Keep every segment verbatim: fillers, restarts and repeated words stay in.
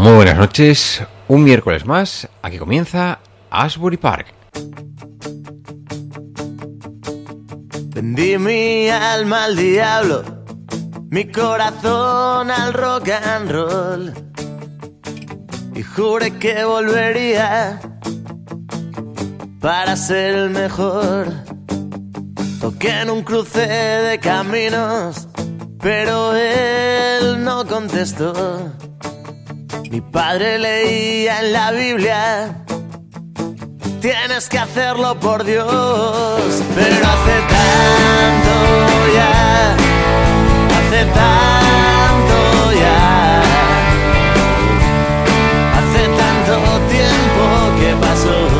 Muy buenas noches, un miércoles más, aquí comienza Asbury Park. Vendí mi alma al diablo, mi corazón al rock and roll, y juré que volvería para ser el mejor. Toqué en un cruce de caminos, pero él no contestó. Mi padre leía en la Biblia: tienes que hacerlo por Dios. Pero hace tanto ya, hace tanto ya, hace tanto tiempo que pasó.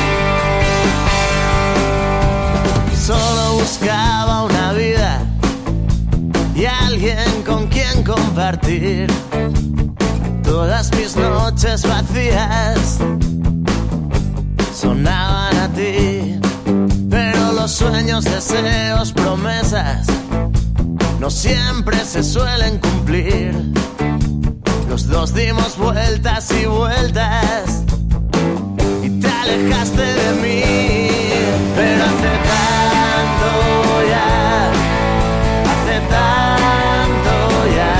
Solo buscaba una vida y alguien con quien compartir todas mis noches vacías. Sonaban a ti, pero los sueños, deseos, promesas no siempre se suelen cumplir. Los dos dimos vueltas y vueltas y te alejaste de mí. Pero hace tanto ya, hace tanto ya,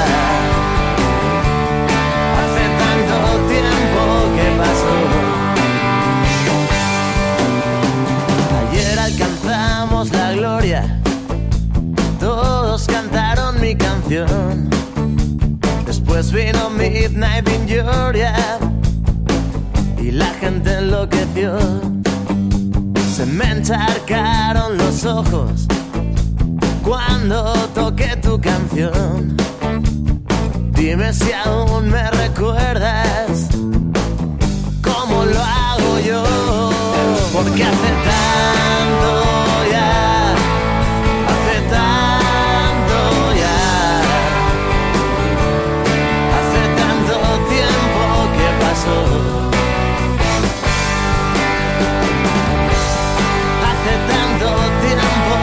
hace tanto tiempo que pasó. Alcanzamos la gloria, todos cantaron mi canción. Después vino Midnight in Georgia y la gente enloqueció. Se me encharcaron los ojos cuando toqué tu canción. Dime si aún me recuerdas cómo lo hago yo, porque hace tanto ya, hace tanto ya, hace tanto tiempo que pasó, hace tanto tiempo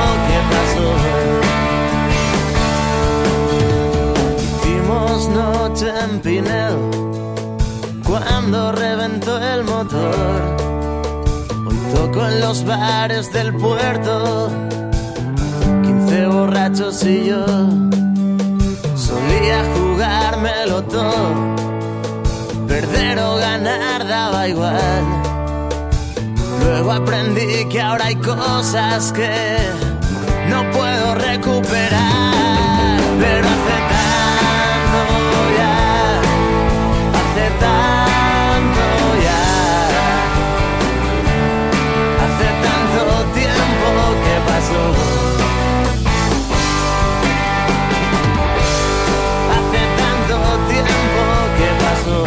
que pasó. Hicimos noche en Pinedo cuando reventó el motor. Toco en los bares del puerto, quince borrachos y yo. Solía jugármelo todo, perder o ganar daba igual. Luego aprendí que ahora hay cosas que no puedo recuperar. Pero hace tanto ya, hace tanto ya, que pasó. Hace tanto tiempo que pasó.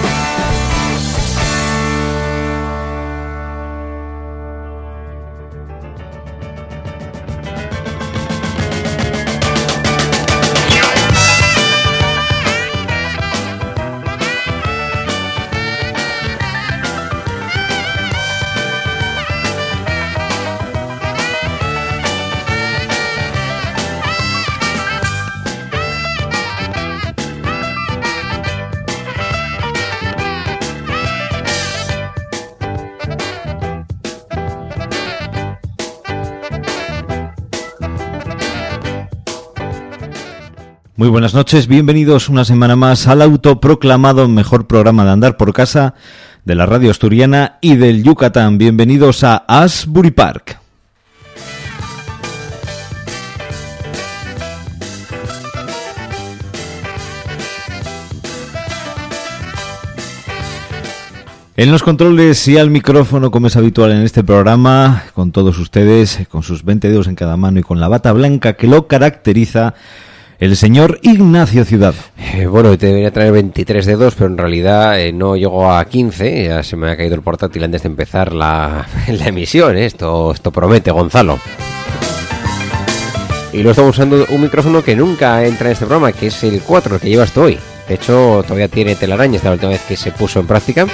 Muy buenas noches, bienvenidos una semana más al autoproclamado mejor programa de andar por casa de la radio asturiana y del Yucatán. Bienvenidos a Asbury Park. En los controles y al micrófono, como es habitual en este programa, con todos ustedes, con sus veinte dedos en cada mano y con la bata blanca que lo caracteriza, el señor Ignacio Ciudad. Eh, bueno, te debería traer veintitrés dedos, pero en realidad eh, no llego a quince. Ya se me ha caído el portátil antes de empezar la, la emisión. ¿eh? Esto, esto promete, Gonzalo. Y lo estamos usando un micrófono que nunca entra en este programa, que es el cuatro, el que llevas tú hoy. De hecho, todavía tiene telarañas de la última vez que se puso en práctica.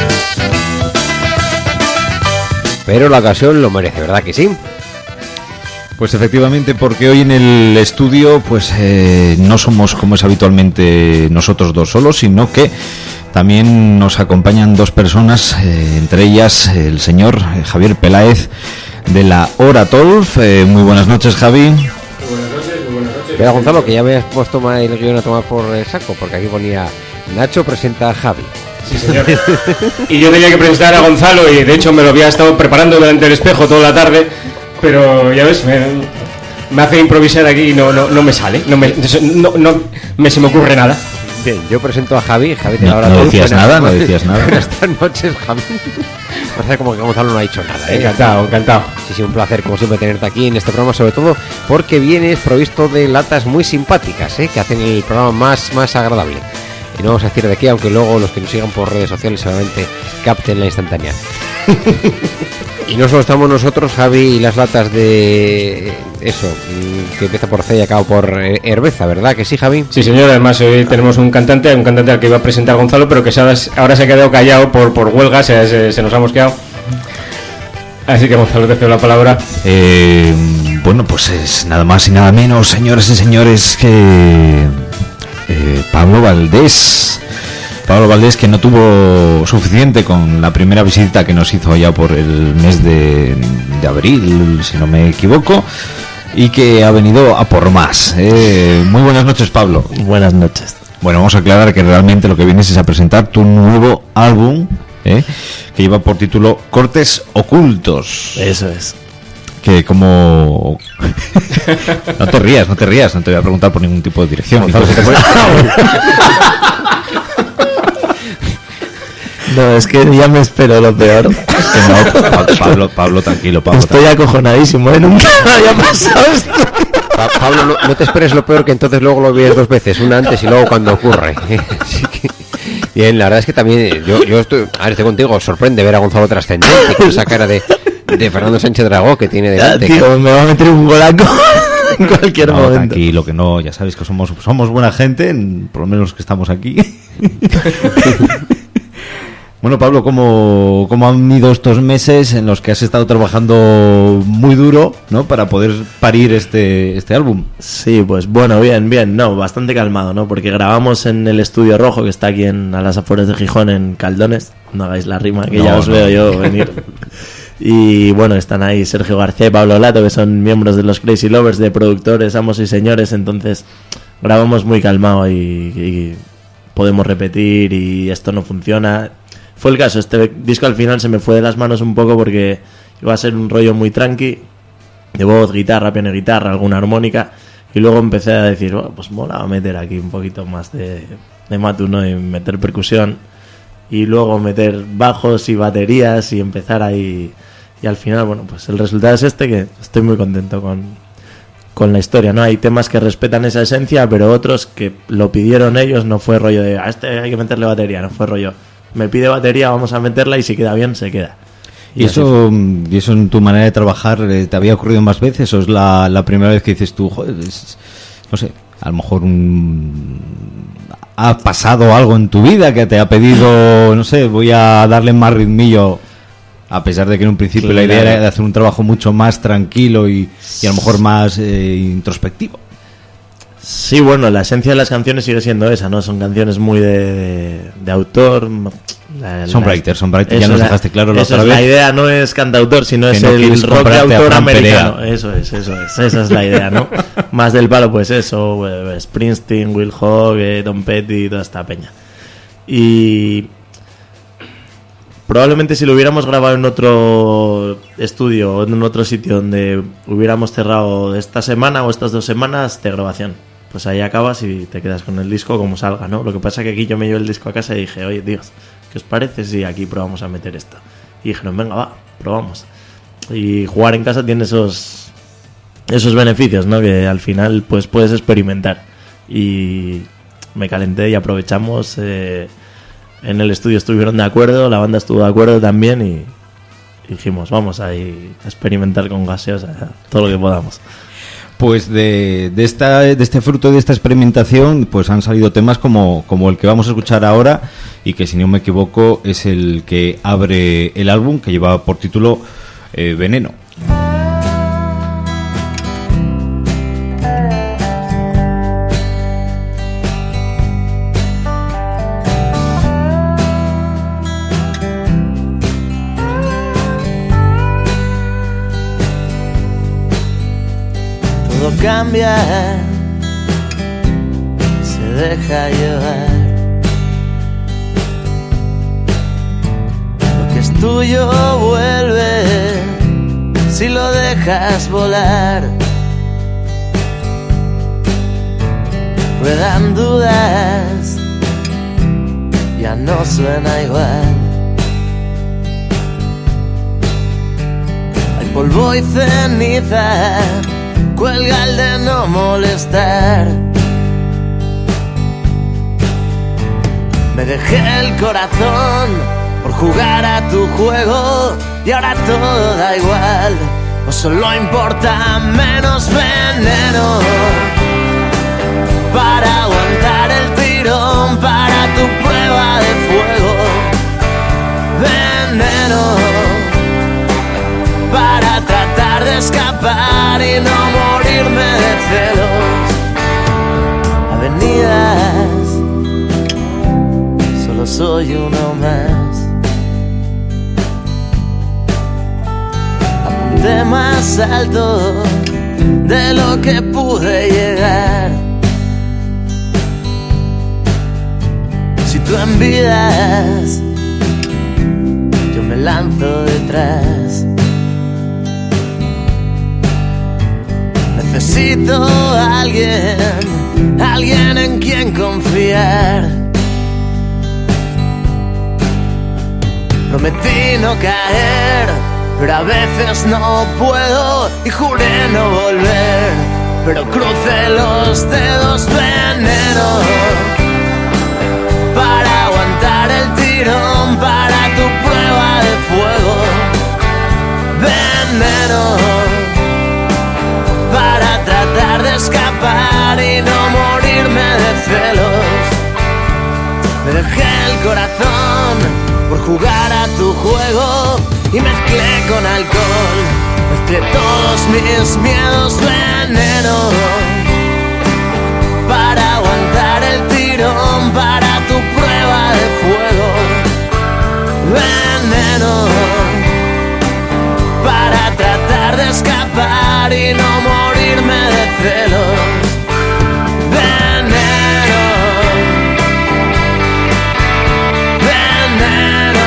Pero la ocasión lo merece, ¿verdad que sí? Pues efectivamente, porque hoy en el estudio pues eh, no somos como es habitualmente nosotros dos solos, sino que También nos acompañan dos personas, eh, entre ellas el señor eh, Javier Peláez de la Hora Tolf. Eh, muy buenas noches, Javi. Muy buenas noches, muy buenas noches. Mira, Gonzalo, que ya me has puesto mal el guión a tomar por el saco, porque aquí ponía Nacho presenta a Javi. Sí, señor. Y yo tenía que presentar a Gonzalo y de hecho me lo había estado preparando delante del espejo toda la tarde, pero ya ves, me, me hace improvisar aquí y no, no, no me sale, no me, no, no me se me ocurre nada. Bien, yo presento a Javi. Javi te No, ahora no todo. decías Buenas- nada, no decías nada. Buenas noches, Javi. Parece como que Gonzalo no ha dicho nada, ¿eh? Encantado, encantado. Sí, sí, un placer como siempre tenerte aquí en este programa, sobre todo porque vienes provisto de latas muy simpáticas, ¿eh? Que hacen el programa más, más agradable. Y no vamos a decir de qué, aunque luego los que nos sigan por redes sociales seguramente capten la instantánea. Y no solo estamos nosotros, Javi, y las latas de eso, que empieza por C y acaba por eh, Herbeza, ¿verdad? Que sí, Javi. Sí, señor, además hoy tenemos un cantante, un cantante al que iba a presentar Gonzalo, pero que se ha- ahora se ha quedado callado por, por huelga, se, se, se nos ha mosqueado. Así que Gonzalo, te cedo la palabra. Eh, bueno, pues es nada más y nada menos, señoras y señores, que eh, Pablo Valdés. Pablo Valdés, que no tuvo suficiente con la primera visita que nos hizo allá por el mes de, de abril, si no me equivoco, y que ha venido a por más. Eh, muy buenas noches, Pablo. Buenas noches. Bueno, vamos a aclarar que realmente lo que vienes es a presentar tu nuevo álbum, ¿eh? Que lleva por título Cortes Ocultos. Eso es. Que como... No te rías, no te rías, no te voy a preguntar por ningún tipo de dirección. Gonzalo, se te puede- No, es que ya me espero lo peor. Que no, Pa- Pablo, Pablo, tranquilo, Pablo. Estoy acojonadísimo, ¿eh? Nunca me había pasado esto. Pa- Pablo, no, no te esperes lo peor, que entonces luego lo veas dos veces, una antes y luego cuando ocurre. Así que, bien, la verdad es que también eh, yo, yo estoy, a ver, estoy contigo, sorprende ver a Gonzalo trascendente con esa cara de, de Fernando Sánchez Dragó que tiene Ya, delante. tío, me va a meter un golaco en cualquier No, momento. tranquilo, que no, ya sabéis que somos, somos buena gente, en- por lo menos los que estamos aquí. Bueno, Pablo, ¿cómo, ¿cómo han ido estos meses en los que has estado trabajando muy duro, ¿no? Para poder parir este, este álbum? Sí, pues bueno, bien, bien, no, bastante calmado, ¿no? Porque grabamos en el Estudio Rojo, que está aquí en, a las afueras de Gijón, en Caldones. No hagáis la rima, que No, ya os no. veo yo venir. Y bueno, están ahí Sergio García y Pablo Lato, que son miembros de los Crazy Lovers, de productores, amos y señores. Entonces grabamos muy calmado y, y podemos repetir y esto no funciona. Fue el caso, este disco al final se me fue de las manos un poco porque iba a ser un rollo muy tranqui, de voz, guitarra, piano y guitarra, alguna armónica, y luego empecé a decir, bueno, pues mola meter aquí un poquito más de, de matu, ¿no? Y meter percusión, y luego meter bajos y baterías y empezar ahí, y al final, bueno, pues el resultado es este, que estoy muy contento con, con la historia, ¿no? Hay temas que respetan esa esencia, pero otros que lo pidieron ellos, no fue rollo de, a este hay que meterle batería, no fue rollo, me pide batería, vamos a meterla y si queda bien, se queda. ¿Y así eso, ¿Y eso en tu manera de trabajar eh, te había ocurrido más veces o es la, la primera vez que dices tú, joder, es- no sé, a lo mejor un, ha pasado algo en tu vida que te ha pedido, no sé, voy a darle más ritmillo, a pesar de que en un principio la idea Claro. era de hacer un trabajo mucho más tranquilo y, y a lo mejor más eh, introspectivo? Sí, bueno, la esencia de las canciones sigue siendo esa, ¿no? Son canciones muy de, de, de autor. La, Songwriter, la- songwriter, ya eso nos es la- dejaste claro la eso otra es, vez. La idea no es cantautor, sino Que es no el quieres rock de comprarte a autor Fran americano. Perea. Eso es, eso es, esa es la idea, ¿no? Más del palo, pues eso, eh, Springsteen, Will Hogg, eh, Tom Petty, toda esta peña. Y probablemente si lo hubiéramos grabado en otro estudio o en otro sitio donde hubiéramos cerrado esta semana o estas dos semanas de grabación, pues ahí acabas y te quedas con el disco como salga, ¿no? Lo que pasa es que aquí yo me llevé el disco a casa y dije, oye, Dios, ¿qué os parece si aquí probamos a meter esto? Y dijeron, venga, va, probamos. Y jugar en casa tiene esos esos beneficios, ¿no? Que al final pues puedes experimentar. Y me calenté y aprovechamos. eh, en el estudio estuvieron de acuerdo, la banda estuvo de acuerdo también y dijimos, vamos a ir a experimentar con gaseosa, todo lo que podamos. Pues de, de, esta, de este fruto de esta experimentación, pues han salido temas como, como el que vamos a escuchar ahora y que, si no me equivoco, es el que abre el álbum, que lleva por título eh, Veneno. cambia, se deja llevar. Lo que es tuyo vuelve si lo dejas volar. Ruedan dudas, ya no suena igual. Hay polvo y ceniza, cuelga el de no molestar. Me dejé el corazón por jugar a tu juego y ahora todo da igual, o solo importa menos veneno para aguantar el tirón, para tu prueba de fuego. Veneno para tratar de escapar y no morirme de celos. Avenidas, solo soy uno más. Apunté más alto de lo que pude llegar. Si tú envidias, yo me lanzo detrás. Necesito a alguien, alguien en quien confiar. Prometí no caer, pero a veces no puedo y juré no volver, pero crucé los dedos. Veneno para aguantar el tirón, para tu prueba de fuego. Veneno para tratar de escapar y no morirme de celos. Me dejé el corazón por jugar a tu juego y mezclé con alcohol, mezclé todos mis miedos. Veneno para aguantar el tirón, para tu prueba de fuego. Veneno para tratar de escapar y no morirme de celos. Veneno, veneno.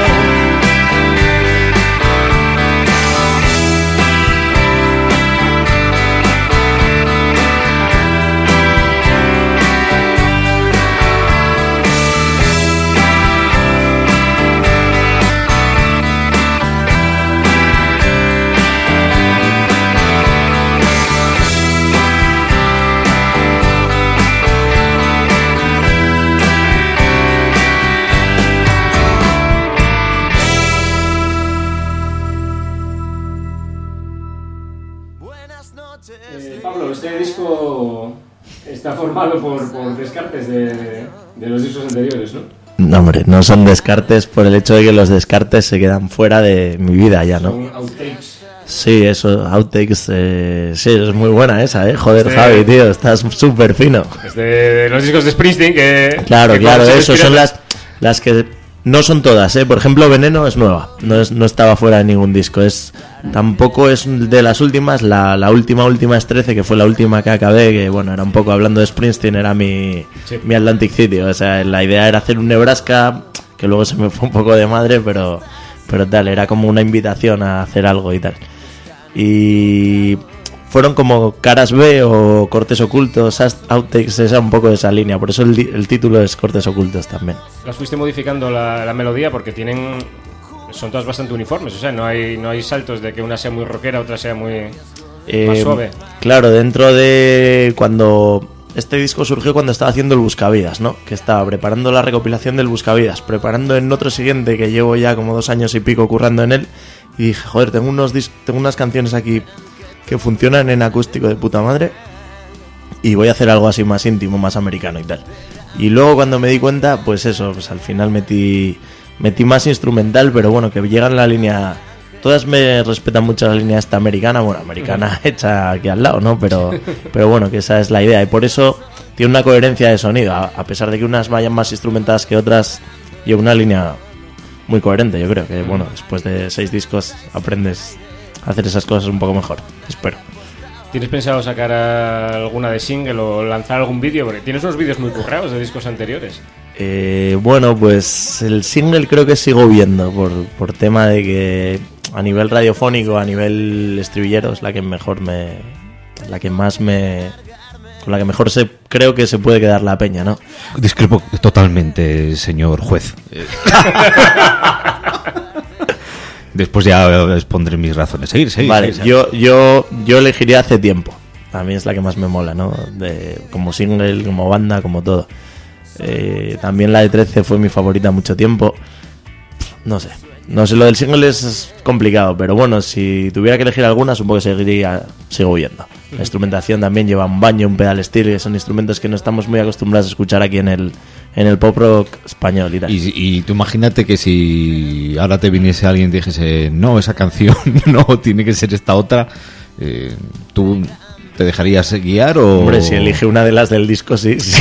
Eh, Pablo, este disco está formado por, por descartes de, de los discos anteriores, ¿no? No, hombre, no son descartes por el hecho de que los descartes se quedan fuera de mi vida ya, ¿no? Son outtakes. Sí, eso, outtakes, eh, sí, es muy buena esa, ¿eh? Joder, Este- Javi, tío, estás súper fino. Es de, de los discos de Springsteen que... Claro, que claro, cuando se eso, respiran- son las, las que... No son todas, ¿eh? Por ejemplo, Veneno es nueva, no, es, no estaba fuera de ningún disco, es... Tampoco es de las últimas, la, la última última es trece, que fue la última que acabé, que bueno, era un poco hablando de Springsteen, era mi, Sí. mi Atlantic City, o sea, la idea era hacer un Nebraska, que luego se me fue un poco de madre, pero, pero tal, era como una invitación a hacer algo y tal. Y fueron como caras B o cortes ocultos, outtakes, esa un poco de esa línea, por eso el, di- el título es Cortes Ocultos también. Las fuiste modificando la, la melodía porque tienen... Son todas bastante uniformes, o sea, no hay, no hay saltos de que una sea muy rockera, otra sea muy... Eh, Más suave. Claro, dentro de cuando... Este disco surgió cuando estaba haciendo el Buscavidas, ¿no? Que estaba preparando la recopilación del Buscavidas, preparando en otro siguiente que llevo ya como dos años y pico currando en él. Y dije, joder, tengo, unos dis- tengo unas canciones aquí que funcionan en acústico de puta madre. Y voy a hacer algo así más íntimo, más americano y tal. Y luego cuando me di cuenta, pues eso, pues al final metí, metí más instrumental, pero bueno, que llega en la línea... Todas me respetan mucho la línea esta americana, bueno, americana hecha aquí al lado, ¿no? Pero, pero bueno, que esa es la idea. Y por eso tiene una coherencia de sonido. A, a pesar de que unas vayan más instrumentadas que otras, lleva una línea muy coherente. Yo creo que, bueno, después de seis discos aprendes a hacer esas cosas un poco mejor. Espero. ¿Tienes pensado sacar alguna de single o lanzar algún vídeo? Porque tienes unos vídeos muy currados de discos anteriores. Eh, bueno, pues el single creo que sigo viendo por, por tema de que a nivel radiofónico, a nivel estribillero es la que mejor me, la que más me, con la que mejor se creo que se puede quedar la peña, ¿no? Discrepo totalmente, señor juez. Después ya expondré mis razones. Seguir, seguir. Vale, seguir, yo, yo, yo elegiría Hace Tiempo. A mí es la que más me mola, ¿no? De, como single, como banda, como todo. Eh, también la de trece fue mi favorita mucho tiempo. No sé. No sé, lo del single es complicado, pero bueno, si tuviera que elegir alguna, supongo que seguiría, sigo viendo. La instrumentación también lleva un banjo, un pedal steel, que son instrumentos que no estamos muy acostumbrados a escuchar aquí en el, en el pop rock español y tal. Y, y tú imagínate que si ahora te viniese alguien y te dijese, no, esa canción no, tiene que ser esta otra, eh, ¿tú te dejarías guiar o...? Hombre, si elige una de las del disco, sí. sí.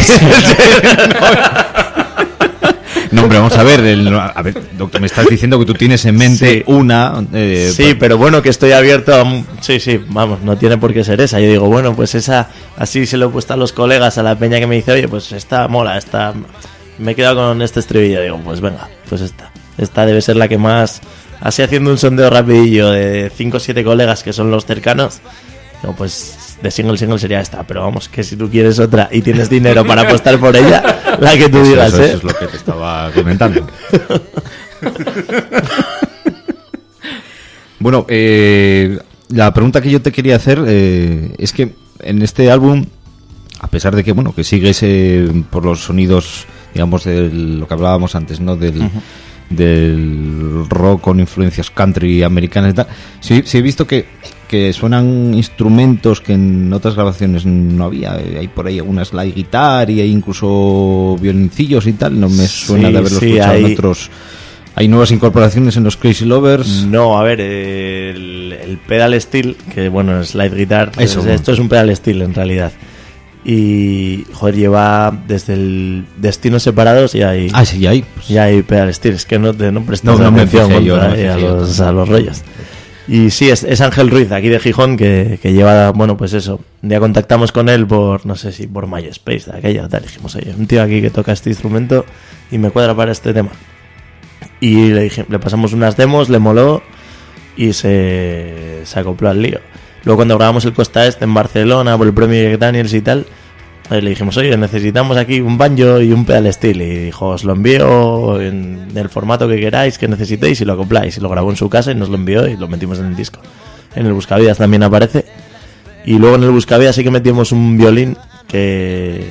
No, hombre, vamos a ver, el, a ver, doctor, me estás diciendo que tú tienes en mente sí. una... Eh, sí, para... pero bueno, que estoy abierto a... Sí, sí, vamos, no tiene por qué ser esa. Yo digo, bueno, pues esa, así se lo he puesto a los colegas, a la peña que me dice, oye, pues esta mola, esta... Me he quedado con este estribillo. Digo, pues venga, pues esta. Esta debe ser la que más... Así haciendo un sondeo rapidillo de cinco o siete colegas que son los cercanos, digo, pues... De single single sería esta, pero vamos, que si tú quieres otra y tienes dinero para apostar por ella, la que tú eso, digas, eso, ¿eh? Eso es lo que te estaba comentando. Bueno, eh, la pregunta que yo te quería hacer eh, es que en este álbum, a pesar de que bueno que sigues eh, por los sonidos, digamos, de lo que hablábamos antes, ¿no? Del, uh-huh. del rock con influencias country americanas y tal, sí, sí he visto que que suenan instrumentos que en otras grabaciones no había. Hay por ahí algunas slide guitar y hay incluso violincillos y tal. No me suena sí, de haberlo sí, escuchado hay... en otros. ¿Hay nuevas incorporaciones en los Crazy Lovers? No, a ver, el, el pedal steel, que bueno, es slide guitar, Eso, es, esto es un pedal steel en realidad. Y, joder, lleva desde el Destinos Separados y hay... Ah, sí, ya hay. Pues... Ya hay pedal steel, es que no te no prestas no, no atención me yo, no me a, los, a los rollos. Y sí, es, es Ángel Ruiz, aquí de Gijón, que, que lleva, bueno, pues eso. Un día contactamos con él por, no sé si por MySpace, de aquella, tal. Dijimos, oye, un tío aquí que toca este instrumento y me cuadra para este tema. Y le dije, le pasamos unas demos, le moló y se, se acopló al lío. Luego cuando grabamos el Costa Este en Barcelona por el premio Jack Daniels y tal, le dijimos, oye, necesitamos aquí un banjo y un pedal steel. Y dijo, os lo envío en el formato que queráis, que necesitéis, y lo acopláis. Y lo grabó en su casa y nos lo envió y lo metimos en el disco. En el Buscavidas también aparece. Y luego en el Buscavidas sí que metimos un violín que...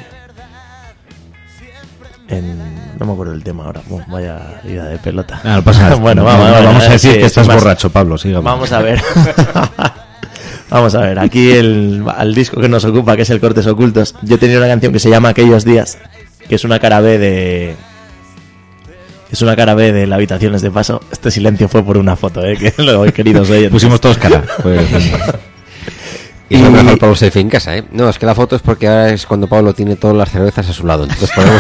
En... No me acuerdo del tema ahora. Bueno, vaya ida de pelota. Ah, no pasa nada. Bueno, vamos, vamos, vamos a decir sí, que estás más... borracho, Pablo. Sigamos. Vamos a ver. Vamos a ver, aquí el, el disco que nos ocupa, que es el Cortes Ocultos, yo tenía una canción que se llama Aquellos Días, que es una cara B de... Es una cara B de la Habitaciones de Paso. Este silencio fue por una foto, ¿eh? Que lo he querido oyentes. Pusimos todos cara. Pues... Y es lo mejor Pablo se en casa, ¿eh? No, es que la foto es porque ahora es cuando Pablo tiene todas las cervezas a su lado. Entonces podemos...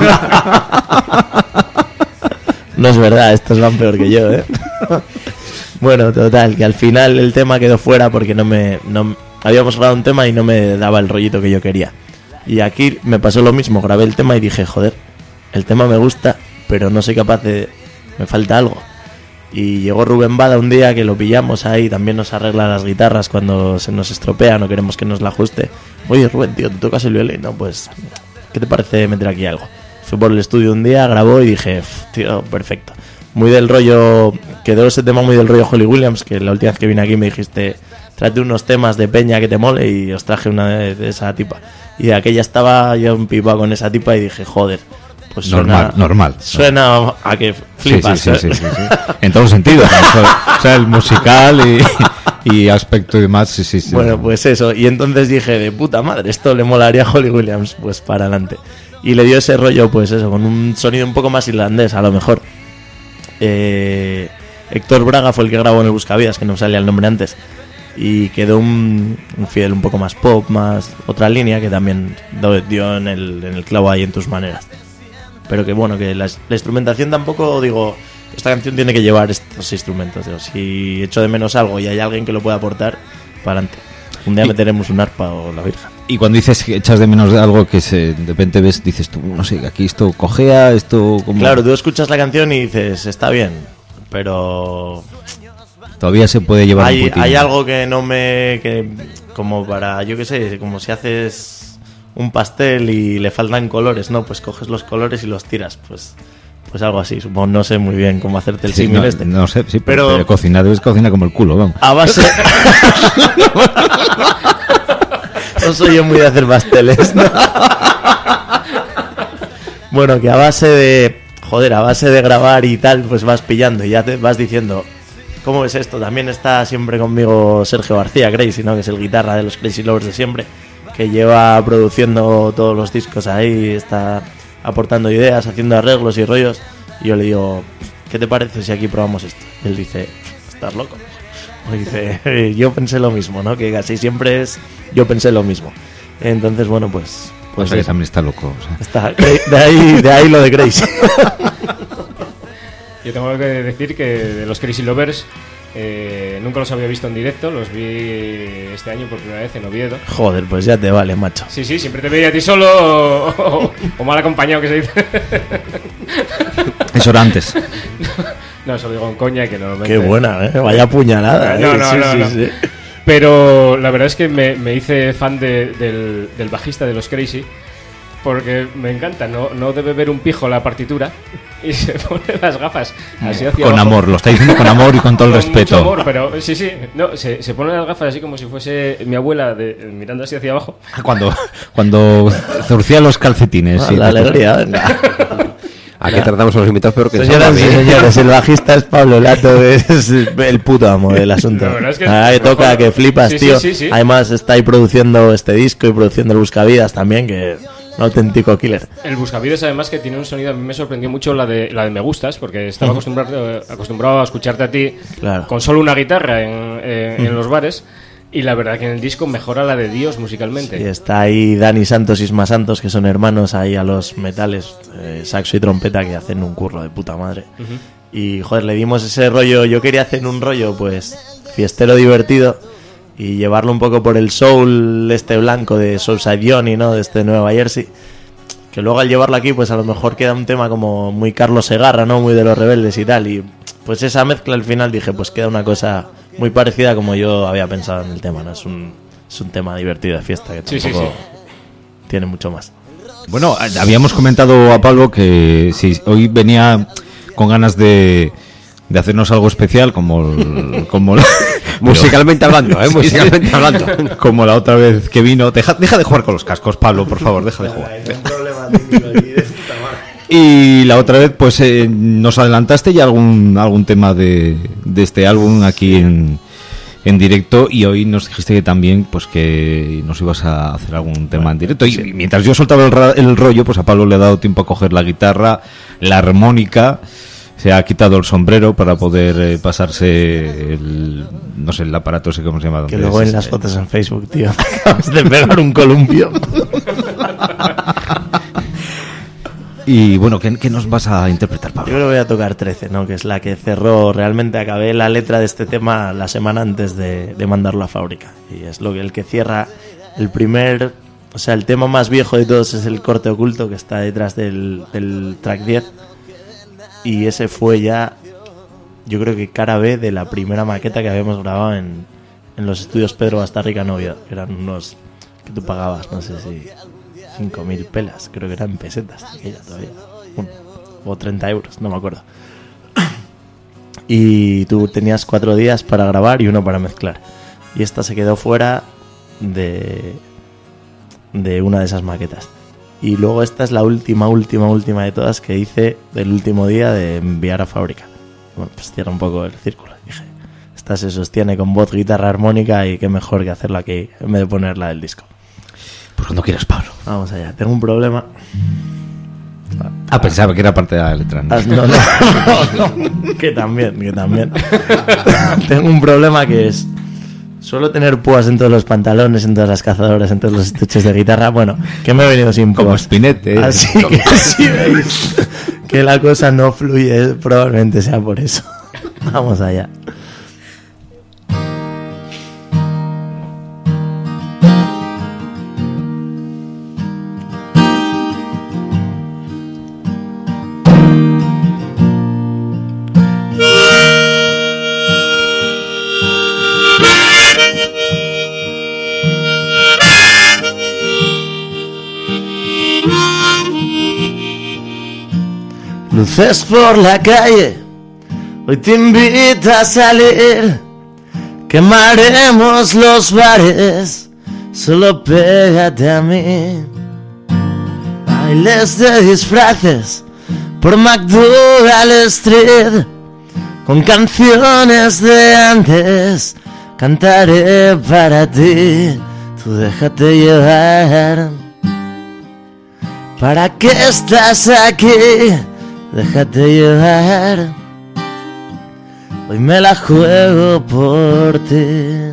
No es verdad, estos van peor que yo, ¿eh? Bueno, total, que al final el tema quedó fuera porque no me... No, habíamos grabado un tema y no me daba el rollito que yo quería. Y aquí me pasó lo mismo, grabé el tema y dije, joder, el tema me gusta, pero no soy capaz de... Me falta algo. Y llegó Rubén Bada un día que lo pillamos ahí, también nos arregla las guitarras cuando se nos estropea, no queremos que nos la ajuste. Oye, Rubén, tío, ¿tú tocas el violín? No, pues, ¿qué te parece meter aquí algo? Fui por el estudio un día, grabó y dije, tío, perfecto. Muy del rollo, quedó ese tema muy del rollo Holly Williams, que la última vez que vine aquí me dijiste, tráete unos temas de peña que te mole, y os traje una de, de esa tipa. Y de aquella estaba yo empipado con esa tipa y dije, joder, pues suena, normal, normal. Suena a que flipas. Sí, sí, sí, sí, sí, sí. En todos los sentidos, o sea, el musical y, y aspecto y demás, sí, sí, sí. Bueno, pues eso, y entonces dije, de puta madre, esto le molaría a Holly Williams, pues para adelante. Y le dio ese rollo, pues eso, con un sonido un poco más irlandés, a lo mejor. Eh, Héctor Braga fue el que grabó en el Buscavidas, que no salía el nombre antes, y quedó un, un Fidel un poco más pop, más otra línea que también dio en el, en el clavo ahí en Tus Maneras. Pero que bueno, que la, la instrumentación tampoco, digo, esta canción tiene que llevar estos instrumentos, digo, si echo de menos algo y hay alguien que lo pueda aportar, para adelante. Un día meteremos un arpa o la Virgen. Y cuando dices que echas de menos de algo que se, de repente ves, dices tú, no sé, aquí esto cojea, esto... Como... Claro, tú escuchas la canción y dices, está bien, pero... Todavía se puede llevar hay, un putín. Hay algo que no me... que como para, yo qué sé, como si haces un pastel y le faltan colores, ¿no? Pues coges los colores y los tiras, pues... Pues algo así, supongo, no sé muy bien cómo hacerte el Sí, símil no, este. no sé, sí, pero, Pero- pero cocinar debes cocinar como el culo, vamos. A base... No soy yo muy de hacer pasteles, ¿no? Bueno, que a base de... Joder, a base de grabar y tal, pues vas pillando y ya te vas diciendo... ¿Cómo es esto? También está siempre conmigo Sergio García, Crazy, ¿no? Que es el guitarra de los Crazy Lovers de siempre. Que lleva produciendo todos los discos ahí, está aportando ideas, haciendo arreglos y rollos. Y yo le digo, ¿qué te parece si aquí probamos esto? Y él dice, estás loco. Y dice, yo pensé lo mismo, ¿no? Que casi siempre es, yo pensé lo mismo. Entonces, bueno, pues... Pues pues que eso. también está loco. O sea. Está, de ahí, de ahí lo de Crazy. Yo tengo que decir que de los Crazy Lovers eh, nunca los había visto en directo, los vi este año por primera vez en Oviedo. Joder, pues ya te vale, macho. Sí, sí, siempre te veía a ti solo o, o- o mal acompañado, que se dice. Eso era antes. No, eso lo digo en coña, que normalmente... Qué buena, ¿eh? Vaya puñalada. No, ¿eh? no, Sí, no, sí, no. sí. Pero la verdad es que me, me hice fan de- del, del bajista de los Crazy, porque me encanta, no, no debe ver un pijo la partitura y se pone las gafas así hacia Con abajo. amor, lo está diciendo con amor y con todo el Con respeto. mucho amor, pero sí, sí, no, se, se pone las gafas así como si fuese mi abuela de, mirando así hacia abajo. Cuando, cuando zurcía los calcetines. Ah, sí, la te- alegría, venga. Aquí tratamos a los invitados peor que en Señoras y Sálvame, ¿eh? señores, el bajista es Pablo Lato, es el puto amo del asunto. La verdad es que- Ah, que toca, mejor. que flipas, Sí, sí, tío. sí, sí. Además está ahí produciendo este disco y produciendo el Buscavidas también, que un auténtico killer. El Buscavidas, además, que tiene un sonido, a mí me sorprendió mucho la de, la de Me Gustas, porque estaba acostumbrado, acostumbrado a escucharte a ti Claro. con solo una guitarra en, en- en los bares, y la verdad que en el disco mejora la de Dios musicalmente. Y está ahí Dani Santos y Isma Santos, que son hermanos ahí a los metales, eh, saxo y trompeta, que hacen un curro de puta madre. Y joder, le dimos ese rollo, yo quería hacer un rollo pues fiestero divertido y llevarlo un poco por el soul este blanco de Soulside Johnny, ¿no? De este Nueva Jersey. Que luego al llevarlo aquí pues a lo mejor queda un tema como muy Carlos Segarra, ¿no? Muy de Los Rebeldes y tal. Y pues esa mezcla al final dije pues queda una cosa muy parecida como yo había pensado en el tema, ¿no? Es un, es un tema divertido de fiesta que Sí, sí, tampoco sí. tiene mucho más. Bueno, habíamos comentado a Pablo que si hoy venía con ganas de, de hacernos algo especial, como el- como la- Musicalmente hablando, ¿eh? Sí, Musicalmente sí. hablando. Como la otra vez que vino. Deja, deja de jugar con los cascos, Pablo, por favor, deja de jugar. Y la otra vez, pues eh, nos adelantaste ya algún algún tema de, de este álbum aquí en, en directo, y hoy nos dijiste que también, pues que nos ibas a hacer algún tema en directo. Y mientras yo soltaba el, ra- el rollo, pues a Pablo le ha dado tiempo a coger la guitarra, la armónica, se ha quitado el sombrero para poder eh, pasarse el, no sé, el aparato ese, ¿cómo se llama? Que ¿Dónde luego es? en las fotos en Facebook, tío, acabas de pegar un columpio. Y bueno, ¿qué, qué nos vas a interpretar, Yo Pablo? creo que voy a tocar trece, ¿no? Que es la que cerró, realmente acabé la letra de este tema la semana antes de, de mandarlo a fábrica. Y es lo que el que cierra el primer, o sea, el tema más viejo de todos es el corte oculto que está detrás del, del track diez. Y ese fue ya, yo creo que cara B de la primera maqueta que habíamos grabado en, en los estudios Pedro Bastarrica Novia. Eran unos que tú pagabas, no sé si cinco mil pelas, creo que eran pesetas aquella todavía. Un- o treinta euros, no me acuerdo. Y tú tenías cuatro días para grabar y uno para mezclar. Y esta se quedó fuera de, de una de esas maquetas. Y luego esta es la última, última, última de todas que hice del último día de enviar a fábrica. Bueno, pues cierra un poco el círculo. Dije, esta se sostiene con voz, guitarra, armónica, y qué mejor que hacerla aquí en vez de ponerla del disco. Pues cuando quieras, Pablo. Vamos allá, tengo un problema. Ah, pensaba que era parte de la letra, ¿no? Ah, no, no, no, no, que también, que también. Tengo un problema que es, suelo tener púas en todos los pantalones, en todas las cazadoras, en todos los estuches de guitarra. Bueno, que me he venido sin púas. Como Spinette, ¿eh? Así que si veis que la cosa no fluye, probablemente sea por eso. Vamos allá. cruces por la calle, hoy te invito a salir. Quemaremos los bares, solo pégate a mí. Bailes de disfraces por McDougall Street, con canciones de antes, cantaré para ti. Tú déjate llevar. ¿Para qué estás aquí? Déjate llevar. Hoy me la juego por ti.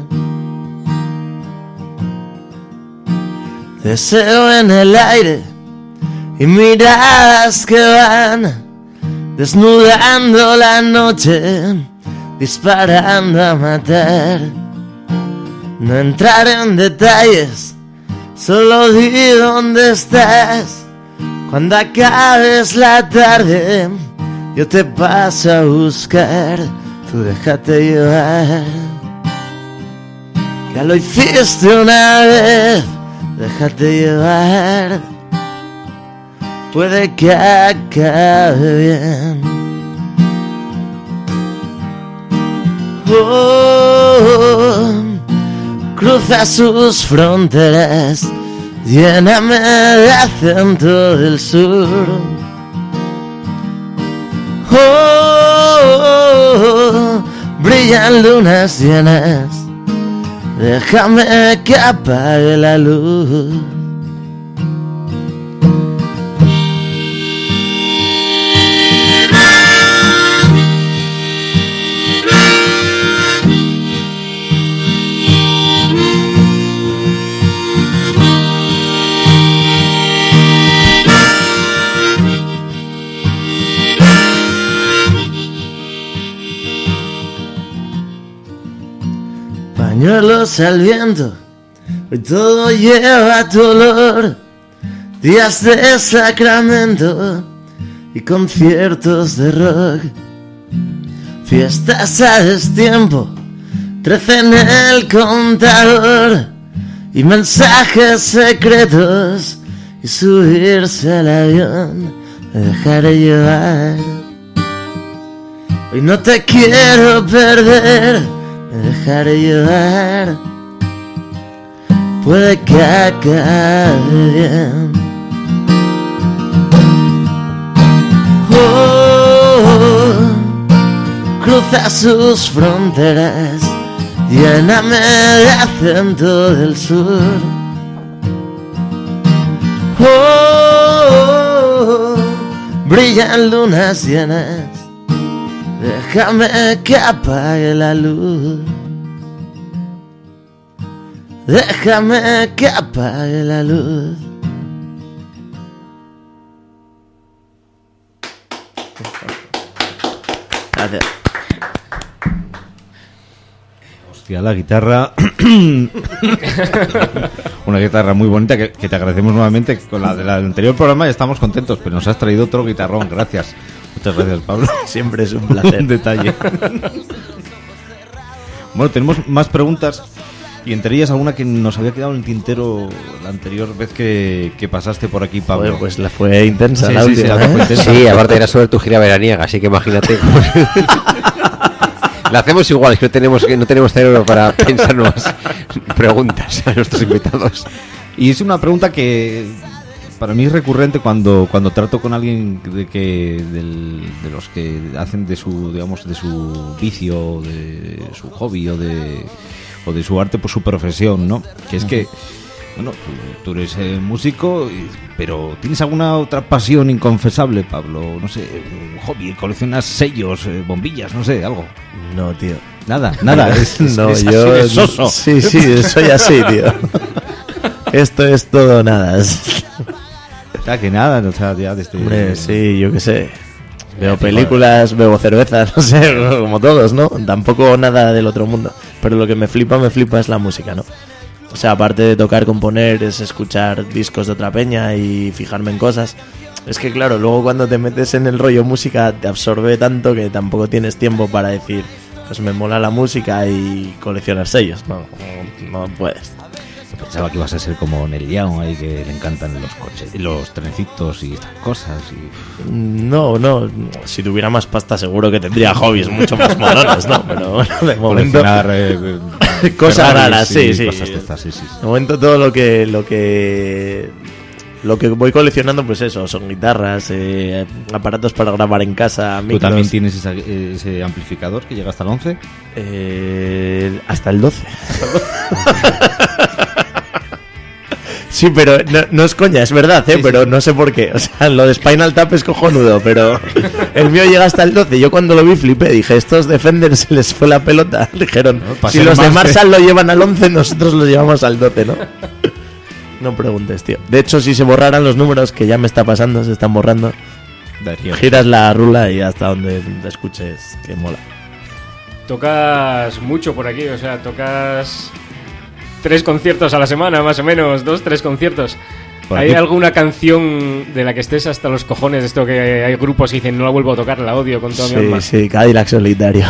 Deseo en el aire y miradas que van desnudando la noche, disparando a matar. No entrar en detalles, solo di dónde estás. Cuando acabes la tarde, yo te paso a buscar. Tú déjate llevar. Ya lo hiciste una vez, déjate llevar. Puede que acabe bien. Oh, cruza sus fronteras, lléname de acento del sur. Oh, brillan lunas llenas, déjame que apague la luz. Pañuelos al viento, hoy todo lleva tu olor. Días de Sacramento y conciertos de rock. Fiestas a destiempo, trece en el contador. Y mensajes secretos y subirse al avión. Me dejaré llevar. Hoy no te quiero perder. Me dejaré llevar. Puede que acabe bien. Oh, cruza sus fronteras, lléname de acento del sur. Oh, brillan lunas llenas, déjame que apague la luz. Déjame que apague la luz. Gracias. Hostia, la guitarra. Una guitarra muy bonita que, que te agradecemos nuevamente. Con la del anterior programa ya estamos contentos, pero nos has traído otro guitarrón. Gracias. Muchas gracias, Pablo. Siempre es un placer. Un detalle. Bueno, tenemos más preguntas. Y entre ellas alguna que nos había quedado en el tintero la anterior vez que, que pasaste por aquí, Pablo. Joder, pues la fue intensa, sí, la sí, última, sí, la ¿eh? fue intensa. Sí, aparte era sobre tu gira veraniega, así que imagínate. La hacemos igual, es que no tenemos, no tenemos cerebro para pensarnos preguntas a nuestros invitados. Y es una pregunta que para mí es recurrente cuando, cuando trato con alguien de que del, de los que hacen de su, digamos, de su vicio, de su hobby o de o de su arte por su profesión, ¿no? Que es que, bueno, tú, tú eres eh, músico, y, pero ¿tienes alguna otra pasión inconfesable, Pablo? No sé, un hobby, coleccionas sellos, eh, bombillas, no sé, algo. No, tío. Nada, nada, es, es, no, es yo así de soso. Sí, sí, soy así, tío. Esto es todo nada. O sea, que nada, o sea, ya desde... Hombre, sí, yo qué sé. Veo películas, bebo cerveza, no sé, como todos, ¿no? Tampoco nada del otro mundo. Pero lo que me flipa, me flipa es la música, ¿no? O sea, aparte de tocar, componer, es escuchar discos de otra peña y fijarme en cosas. Es que claro, luego cuando te metes en el rollo música te absorbe tanto que tampoco tienes tiempo para decir, pues me mola la música y coleccionar sellos. No, no, no puedes. pensaba que ibas a ser como Neil Young, ahí que le encantan los coches, los trencitos y estas cosas. Y... No, no, si tuviera más pasta seguro que tendría hobbies mucho más molones, ¿no? Pero bueno, de momento... Eh, cosas raras, sí, sí. Cosas de estas, sí, sí. De momento todo lo que... Lo que... Lo que voy coleccionando, pues eso, son guitarras, eh, aparatos para grabar en casa, ¿Tú micros. también tienes esa, ese amplificador que llega hasta el once? Eh, hasta el doce. Sí, pero no, no es coña, es verdad, ¿eh? Sí, pero sí. No sé por qué. O sea, lo de Spinal Tap es cojonudo, pero el mío llega hasta el doce. Yo cuando lo vi flipé, dije, estos Defenders se les fue la pelota. Dijeron, no, si los de Marshall que... lo llevan al once, nosotros los llevamos al doce, ¿no? No preguntes, tío. De hecho, si se borraran los números, que ya me está pasando, se están borrando, Darío. Giras la rula y hasta donde te escuches, que mola. Tocas mucho por aquí, o sea, tocas tres conciertos a la semana, más o menos, dos, tres conciertos. ¿Hay alguna canción de la que estés hasta los cojones? Esto que hay grupos que dicen, no la vuelvo a tocar, la odio con toda sí, mi alma. Sí, sí, Cadillac Solitario.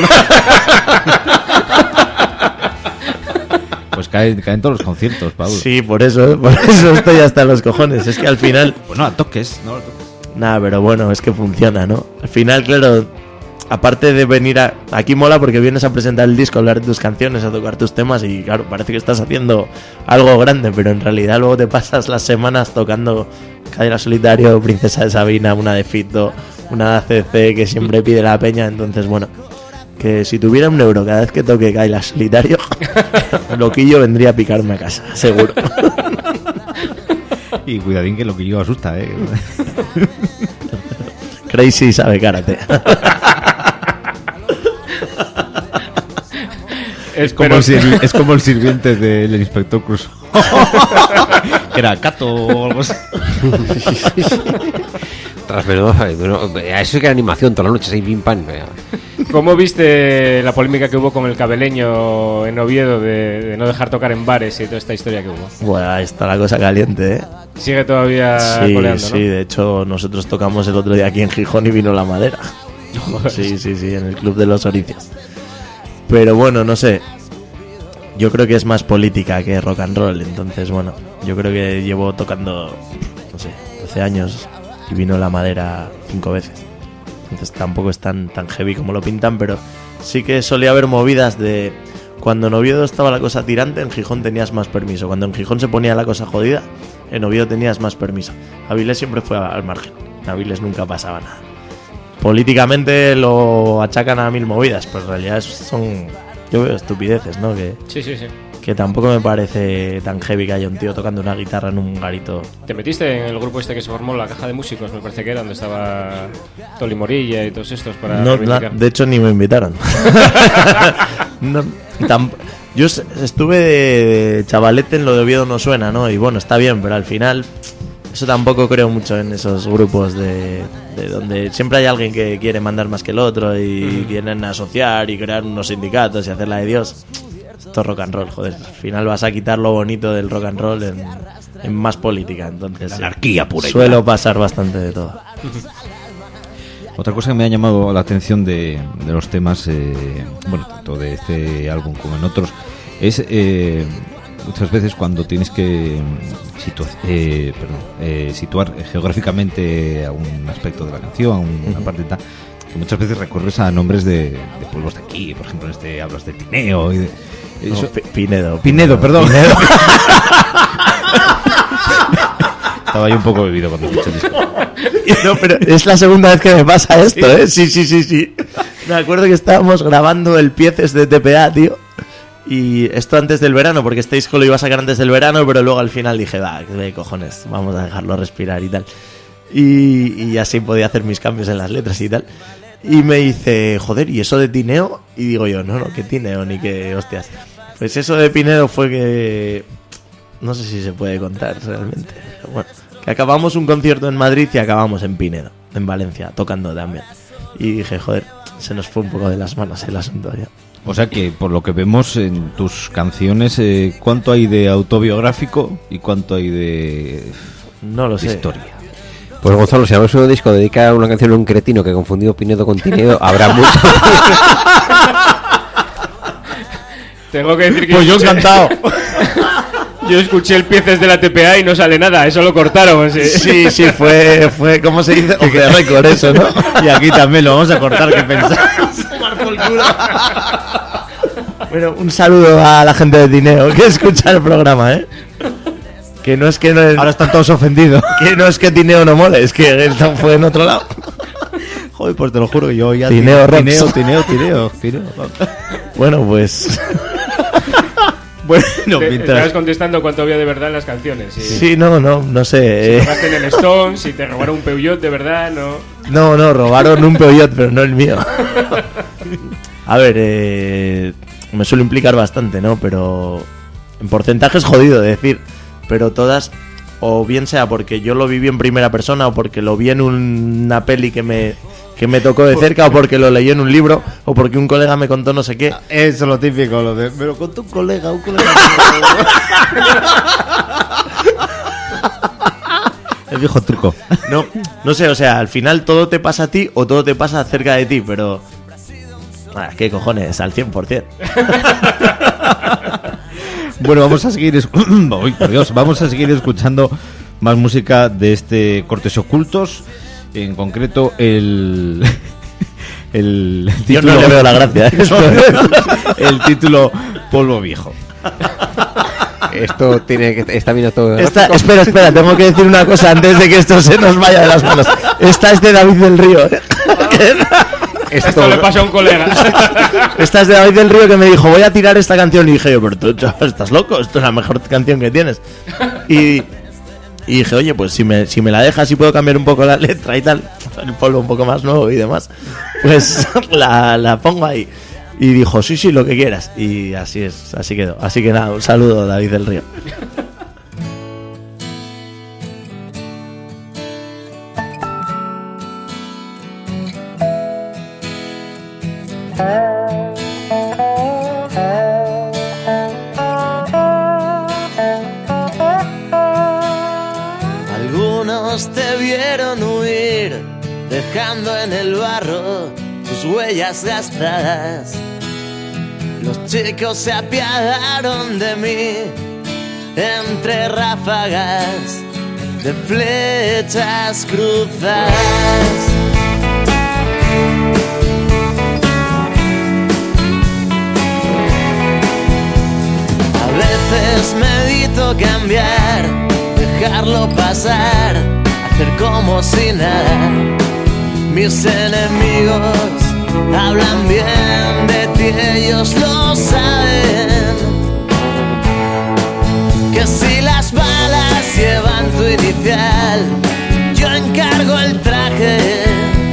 Pues caen, caen todos los conciertos, Pablo. Sí, por eso, por eso estoy hasta los cojones. Es que al final... Pues no la toques, no la toques. Nada, pero bueno, es que funciona, ¿no? Al final, claro, aparte de venir a... Aquí mola porque vienes a presentar el disco, a hablar de tus canciones, a tocar tus temas y claro, parece que estás haciendo algo grande, pero en realidad luego te pasas las semanas tocando Cadillac Solitario, Princesa de Sabina, una de Fito, una de A C C que siempre pide la peña, entonces bueno... Que si tuviera un euro cada vez que toque Cadillac Solitario, Loquillo vendría a picarme a casa, seguro. Y cuidadín que Loquillo asusta, ¿eh? Crazy sabe karate. Es como, el sirvi- es como el sirviente del Inspector Cruz. Que era Cato o algo así. Tras menudo, bueno, eso es que era animación toda la noche, ahí pim pam. ¿Cómo viste la polémica que hubo con el cabeleño en Oviedo de, de no dejar tocar en bares y toda esta historia que hubo? Bueno, ahí está la cosa caliente, ¿eh? Sigue todavía sí, coleando, ¿no? Sí, de hecho nosotros tocamos el otro día aquí en Gijón y vino la madera. Sí, sí, sí, en el Club de los Oricios. Pero bueno, no sé. Yo creo que es más política que rock and roll. Entonces, bueno, yo creo que llevo tocando, no sé, doce años y vino la madera cinco veces. Entonces tampoco es tan, tan heavy como lo pintan, pero sí que solía haber movidas de... Cuando en Oviedo estaba la cosa tirante, en Gijón tenías más permiso. Cuando en Gijón se ponía la cosa jodida, en Oviedo tenías más permiso. Avilés siempre fue al margen. En Avilés nunca pasaba nada. Políticamente lo achacan a mil movidas, pero en realidad son, yo veo estupideces, ¿no? Que, sí, sí, sí. Que tampoco me parece tan heavy que haya un tío tocando una guitarra en un garito. ¿Te metiste en el grupo este que se formó, la Caja de Músicos? Me parece que era, donde estaba Toli Morilla y todos estos para no, la, de hecho ni me invitaron. no, tam, yo estuve de chavalete en lo de Oviedo no suena, ¿no? Y bueno, está bien, pero al final... Eso tampoco creo mucho en esos grupos de, de donde siempre hay alguien que quiere mandar más que el otro y mm. quieren asociar y crear unos sindicatos y hacer la de Dios. Esto es rock and roll, joder. Al final vas a quitar lo bonito del rock and roll en, en más política. Entonces, la anarquía pura. Y suelo pasar bastante de todo. Otra cosa que me ha llamado la atención de, de los temas, eh, bueno, tanto de este álbum como en otros, es... Eh, muchas veces cuando tienes que situa- eh, perdón, eh, situar geográficamente a un aspecto de la canción, a un, una parte tal, que muchas veces recurres a nombres de, de pueblos de aquí. Por ejemplo, en este hablas de Tineo y de, eso, no, P- Pinedo, Pinedo, Pinedo, perdón. Pinedo. Estaba yo un poco bebido cuando escuché el disco. No, pero es la segunda vez que me pasa esto, ¿eh? Sí, sí, sí, sí. Me acuerdo que estábamos grabando el Pieces de T P A, tío. Y esto antes del verano, porque este disco lo iba a sacar antes del verano, pero luego al final dije, va, qué cojones, vamos a dejarlo respirar y tal. Y, y así podía hacer mis cambios en las letras y tal. Y me dice, joder, ¿y eso de Tineo? Y digo yo, no, no, que Tineo, ni que hostias. Pues eso de Pinedo fue que... No sé si se puede contar realmente. Bueno, que acabamos un concierto en Madrid y acabamos en Pinedo, en Valencia, tocando también. Y dije, joder, se nos fue un poco de las manos el asunto ya. O sea que, por lo que vemos en tus canciones, eh, ¿cuánto hay de autobiográfico y cuánto hay de, no lo de sé. historia? Pues Gonzalo, si a su disco dedica una canción a un cretino que confundió Pinedo con Tineo, habrá mucho. Tengo que decir que... Pues yo encantado. Yo escuché el Pieces de la T P A y no sale nada, eso lo cortaron. Sí, sí, sí fue, fue ¿cómo se dice? Off the record eso, ¿no? Y aquí también lo vamos a cortar, ¿qué pensáis? Bueno, un saludo a la gente de Tineo que escucha el programa, ¿eh? Que no es que no es... Ahora están todos ofendidos. Que no es que Tineo no mole, es que él fue en otro lado. Joder, pues te lo juro que yo ya... Tineo, Tineo, Tineo, Tineo, Tineo. Bueno, pues... Bueno, Te, mientras... estabas contestando cuánto había de verdad en las canciones. Sí, sí no, no, no sé. Si eh... robaste en el Stone, si te robaron un Peugeot de verdad, no. No, no, robaron un Peugeot, pero no el mío. A ver, eh, me suele implicar bastante, ¿no? Pero en porcentaje es jodido de decir. Pero todas, o bien sea porque yo lo viví en primera persona, o porque lo vi en una peli que me... que me tocó de cerca, o porque lo leí en un libro, o porque un colega me contó no sé qué. Eso es lo típico, lo de... Me lo contó un colega, un colega... El viejo truco. No, no sé, o sea, al final todo te pasa a ti o todo te pasa cerca de ti, pero... Ah, qué cojones, al cien por ciento. Bueno, vamos a seguir... Escu- Uy, por Dios, vamos a seguir escuchando más música de este Cortes Ocultos. En concreto, el... el título, yo no le veo la gracia, ¿eh? El título Polvo Viejo. Esto tiene que... Está bien todo... Esta, espera, espera, tengo que decir una cosa antes de que esto se nos vaya de las manos. Esta es de David del Río, ¿eh? Esto, esto le pasó a un colega. Esta es de David del Río, que me dijo, voy a tirar esta canción. Y dije yo, pero tú chaval, estás loco, esto es la mejor canción que tienes. Y... Y dije, oye, pues si me, si me la dejas y puedo cambiar un poco la letra y tal, el polvo un poco más nuevo y demás, pues la, la pongo ahí. Y dijo, sí, sí, lo que quieras. Y así es, así quedó. Así que nada, un saludo, David del Río. Te vieron huir, dejando en el barro tus huellas gastadas. Los chicos se apiadaron de mí entre ráfagas de flechas cruzadas. A veces medito cambiar, dejarlo pasar, hacer como si nada. Mis enemigos hablan bien de ti, ellos lo saben. Que si las balas llevan tu inicial, yo encargo el traje.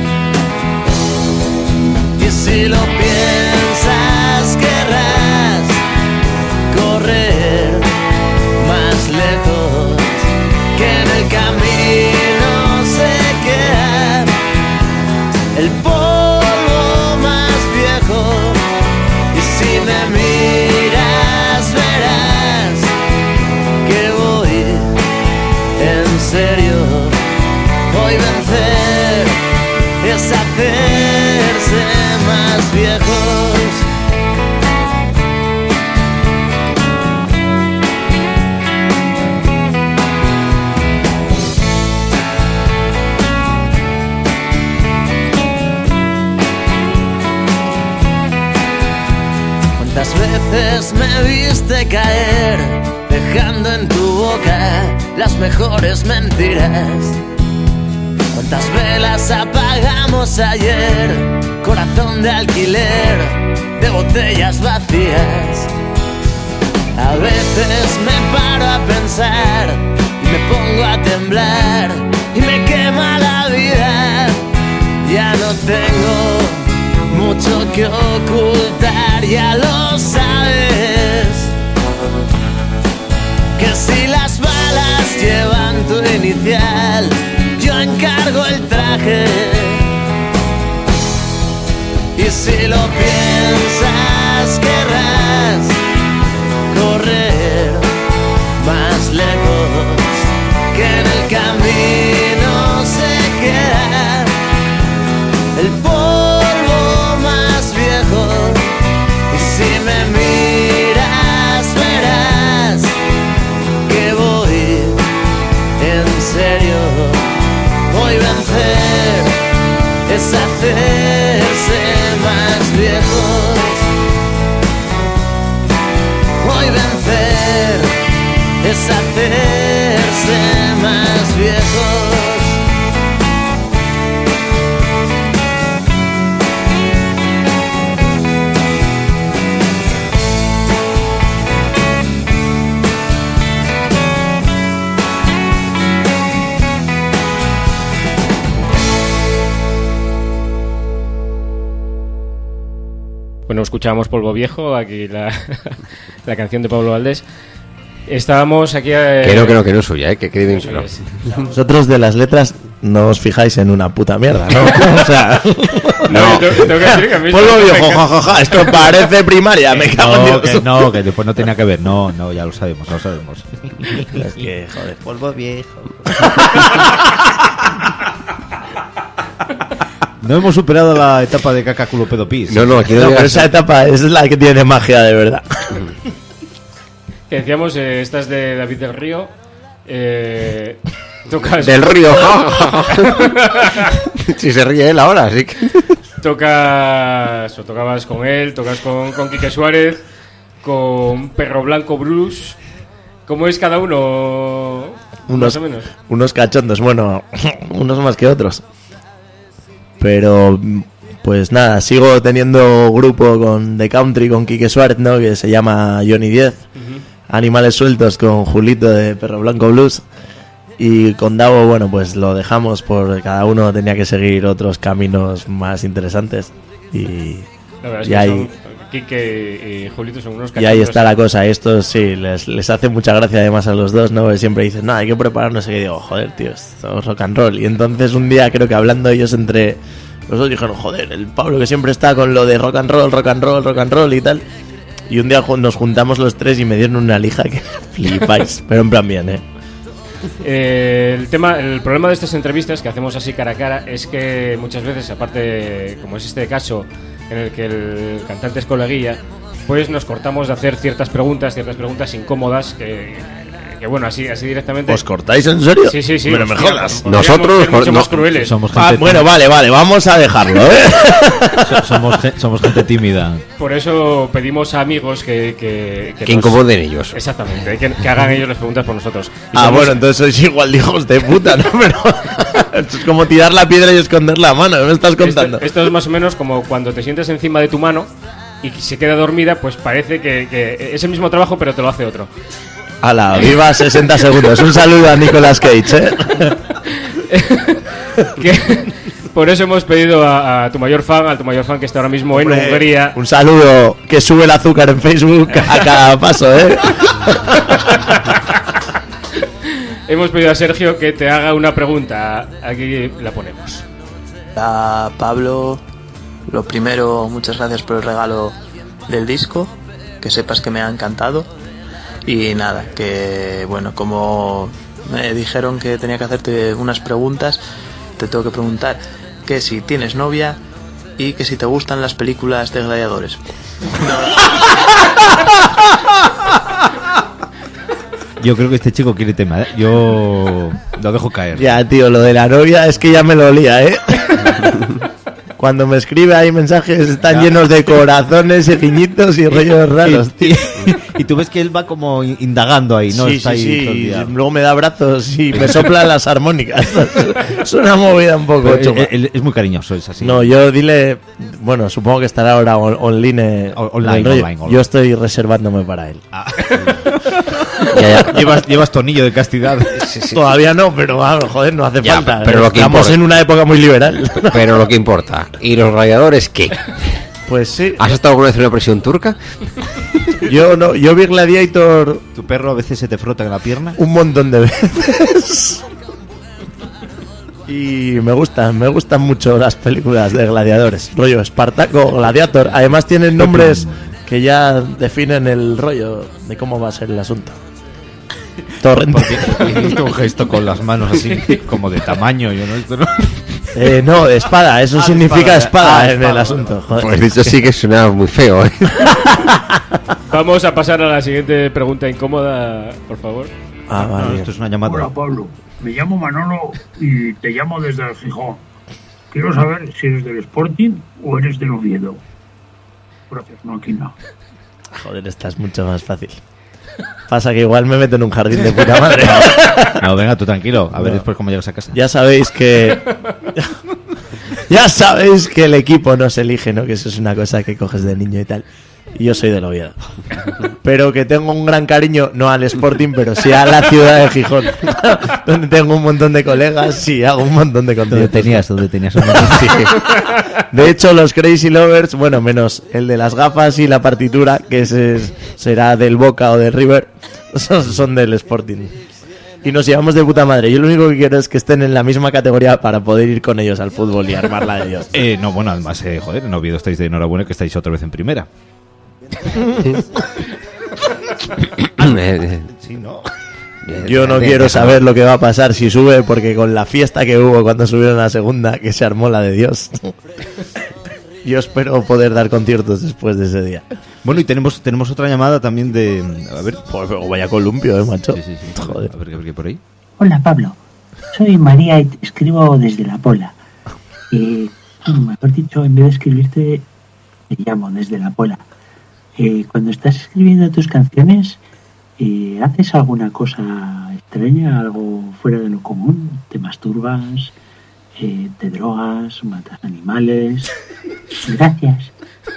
Y si lo piensas, querrás correr más lejos, que en el camino se queda el polvo más viejo. Y si me miras verás que voy en serio. Hoy vencer es hacerse más viejos. ¿Cuántas veces me viste caer, dejando en tu boca las mejores mentiras? ¿Cuántas velas apagamos ayer, corazón de alquiler, de botellas vacías? A veces me paro a pensar y me pongo a temblar y me quema la vida. Ya no tengo mucho que ocultar, ya lo sabes. Que si las balas llevan tu inicial, yo encargo el traje. Y si lo piensas, querrás correr más lejos, que en el camino se queda el polvo más viejo. Y si me miras verás bueno, escuchábamos Polvo Viejo, aquí la, la canción de Pablo Valdés. Estábamos aquí... Eh, que no, que no, que no es suya, ¿eh? Que quede bien claro. Vosotros de las letras no os fijáis en una puta mierda, ¿no? O sea... No, tengo, tengo que decir que a mí Polvo Viejo, jajaja, esto parece primaria, me cago en No, Dios. que no, que después no tenía que ver. No, no, ya lo sabemos, ya lo sabemos. Es que, joder, Polvo Viejo. No hemos superado la etapa de caca culo pedo pis. No, no, aquí no, No, digas- pero esa etapa es la que tiene magia de verdad. Que decíamos, eh, esta es de David del Río. Eh, tocas, Del Río. Si se ríe él ahora, sí que... tocas, o tocabas con él, tocas con, con Quique Suárez, con Perro Blanco Blues. ¿Cómo es cada uno? Unos, más o menos. unos cachondos, bueno, unos más que otros. Pero, pues nada, sigo teniendo grupo con The Country, con Quique Suárez, ¿no? Que se llama Johnny diez. Uh-huh. Animales Sueltos con Julito de Perro Blanco Blues. Y con Davo, bueno, pues lo dejamos por cada uno tenía que seguir otros caminos más interesantes. Y, La verdad es y que ahí, son, Quique y Julito son unos y ahí está la cachondos. cosa. Estos sí, les, les hace mucha gracia además a los dos, ¿no? Porque siempre dicen, no, hay que prepararnos. Y digo, joder, tío, esto es rock and roll. Y entonces un día creo que hablando ellos entre los dos dijeron, joder, el Pablo que siempre está con lo de rock and roll, rock and roll, rock and roll y tal. Y un día ju- nos juntamos los tres y me dieron una lija que flipáis. Pero en plan bien, ¿eh? Eh, el tema, el problema de estas entrevistas que hacemos así cara a cara es que muchas veces, aparte, como es este caso en el que el cantante es coleguilla, pues nos cortamos de hacer ciertas preguntas, ciertas preguntas incómodas que, que bueno, así, así directamente. ¿Os cortáis en serio? Sí, sí, sí. Pero me hostia, jodas. podríamos Nosotros ser mucho no- más crueles. Somos Ah, gente, bueno, vale, vale, vamos a dejarlo, ¿eh? so- somos, ge- somos gente tímida. Por eso pedimos a amigos que que, Que nos- incomoden ellos. Exactamente, que, que hagan ellos las preguntas por nosotros. Y Ah, somos- bueno, entonces sois igual de hijos de puta, ¿no? Pero esto es como tirar la piedra y esconder la mano, ¿qué me estás contando? Esto, esto es más o menos como cuando te sientes encima de tu mano y se queda dormida, pues parece que, que es el mismo trabajo, pero te lo hace otro. Hala, viva sesenta segundos. Un saludo a Nicolas Cage, ¿eh? Que- por eso hemos pedido a, a tu mayor fan, a tu mayor fan que está ahora mismo en Hombre, Hungría. Un saludo que sube el azúcar en Facebook a cada paso, ¿eh? Hemos pedido a Sergio que te haga una pregunta. Aquí la ponemos. A Pablo, lo primero, muchas gracias por el regalo del disco, que sepas que me ha encantado. Y nada, que bueno, como me dijeron que tenía que hacerte unas preguntas, te tengo que preguntar que si tienes novia y que si te gustan las películas de gladiadores. Yo creo que este chico quiere tema, ¿eh? Yo lo dejo caer. Ya, tío, lo de la novia es que ya me lo olía, ¿eh? Cuando me escribe hay mensajes están Ya. llenos de corazones y guiñitos y rollos raros, tío. Y tú ves que él va como indagando ahí, ¿no? Sí, Está sí, ahí todo el sí. día. Luego me da abrazos y me sopla las armónicas. Es una movida un poco Pero chunga. él- él es muy cariñoso, es así. No, yo dile, bueno, supongo que estará ahora on- online. O- online, el rollo. online, online. Yo estoy reservándome para él. Ya, ya. Llevas, llevas tornillo de castidad. Todavía no, pero ah, joder, no hace Ya, falta. pero lo que Estamos importa. en una época muy liberal. Pero lo que importa. ¿Y los gladiadores qué? Pues sí. ¿Has estado alguna vez en una prisión turca? Yo no, yo vi Gladiator ¿Tu perro a veces se te frota en la pierna? un montón de veces. Y me gustan, me gustan mucho las películas de gladiadores. Rollo Espartaco, Gladiator. Además tienen nombres que ya definen el rollo de cómo va a ser el asunto. Torrente. Hiciste un gesto con las manos así, como de tamaño. Yo no, esto no. Eh, no, de espada, eso Ah, de significa espada, espada. Ah, en espada, el asunto. Joder. Pues dicho sí que suena muy feo, ¿eh? Vamos a pasar a la siguiente pregunta incómoda, por favor. Ah, No, vale. esto es una llamada. Hola Pablo, me llamo Manolo y te llamo desde el Gijón. Quiero saber si eres del Sporting o eres del Oviedo. Gracias, no, aquí no. Joder, esta es mucho más fácil. Pasa que igual me meto en un jardín de puta madre. No, venga, tú tranquilo. A ver No. después cómo llegas a casa. Ya sabéis que... Ya sabéis que el equipo no se elige, ¿no? Que eso es una cosa que coges de niño y tal. y yo soy del Oviedo. Pero que tengo un gran cariño, no al Sporting, pero sí a la ciudad de Gijón, donde tengo un montón de colegas y hago un montón de ¿Dónde conciertos. tenías? ¿Dónde tenías un Sí. De hecho, los Crazy Lovers, bueno, menos el de las gafas y la partitura, que ese es- será del Boca o del River, son, son del Sporting. Y nos llevamos de puta madre. Yo lo único que quiero es que estén en la misma categoría para poder ir con ellos al fútbol y armarla de Dios. Eh, no, bueno, además, eh, joder, en Oviedo estáis de enhorabuena que estáis otra vez en primera. Sí, ¿no? Yo no quiero saber lo que va a pasar si sube, porque con la fiesta que hubo cuando subieron a la segunda, que se armó la de Dios. Yo espero poder dar conciertos después de ese día. Bueno, y tenemos tenemos otra llamada también de... A ver... Pues vaya columpio, eh, macho. Sí, sí, sí. Joder. A ver, a ver qué por ahí. Hola Pablo, soy María y te escribo desde La Pola. Eh, bueno, mejor dicho, en vez de escribirte, te llamo desde La Pola. Eh, cuando estás escribiendo tus canciones, eh, ¿haces alguna cosa extraña, algo fuera de lo común? ¿Te masturbas? Eh, ¿Te drogas? ¿Matas animales? Gracias.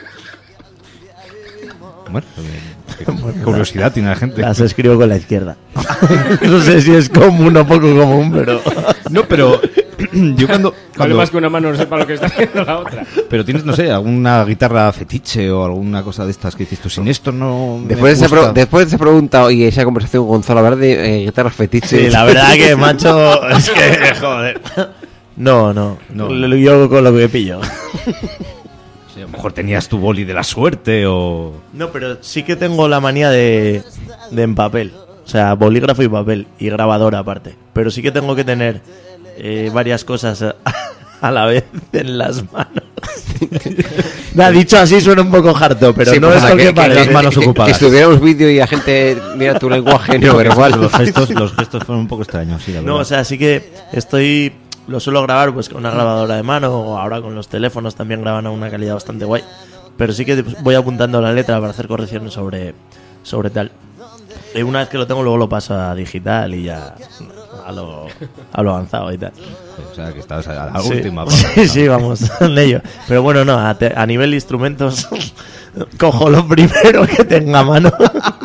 Bueno, eh, qué curiosidad tiene la gente. Las escribo con la izquierda. No sé si es común o poco común, pero... No, pero yo cuando... Vale cuando más que una mano no sepa lo que está haciendo la otra. pero tienes, no sé, alguna guitarra fetiche o alguna cosa de estas que dices tú, sin esto no me Después de, esa gusta. pro- después de esa pregunta y esa conversación con Gonzalo hablar de eh, guitarras fetiches. Sí, la verdad que, macho, es que, joder. No, no, No. no. Yo con lo que pillo. Sí, a lo mejor tenías tu boli de la suerte o... No, pero sí que tengo la manía de, de en papel. O sea, bolígrafo y papel. Y grabadora aparte. Pero sí que tengo que tener eh, varias cosas a, a la vez en las manos. Me ha dicho así, suena un poco harto, pero Sí, no pues es nada, lo que, que, que- parece. que- manos que- ocupadas. que estuviéramos vídeo y la gente mira tu lenguaje no verbal. Los gestos, los gestos fueron un poco extraños, sí, la verdad. No, o sea, sí que estoy... Lo suelo grabar pues con una grabadora de mano, o ahora con los teléfonos también graban a una calidad bastante guay. Pero sí que voy apuntando la letra para hacer correcciones sobre, sobre tal. Y una vez que lo tengo, luego lo paso a digital y ya a lo, a lo avanzado y tal. O sea, que estabas a la Sí. última. Sí, sí, vamos, en ello. Pero bueno, no, a, te- a nivel de instrumentos, cojo lo primero que tenga a mano.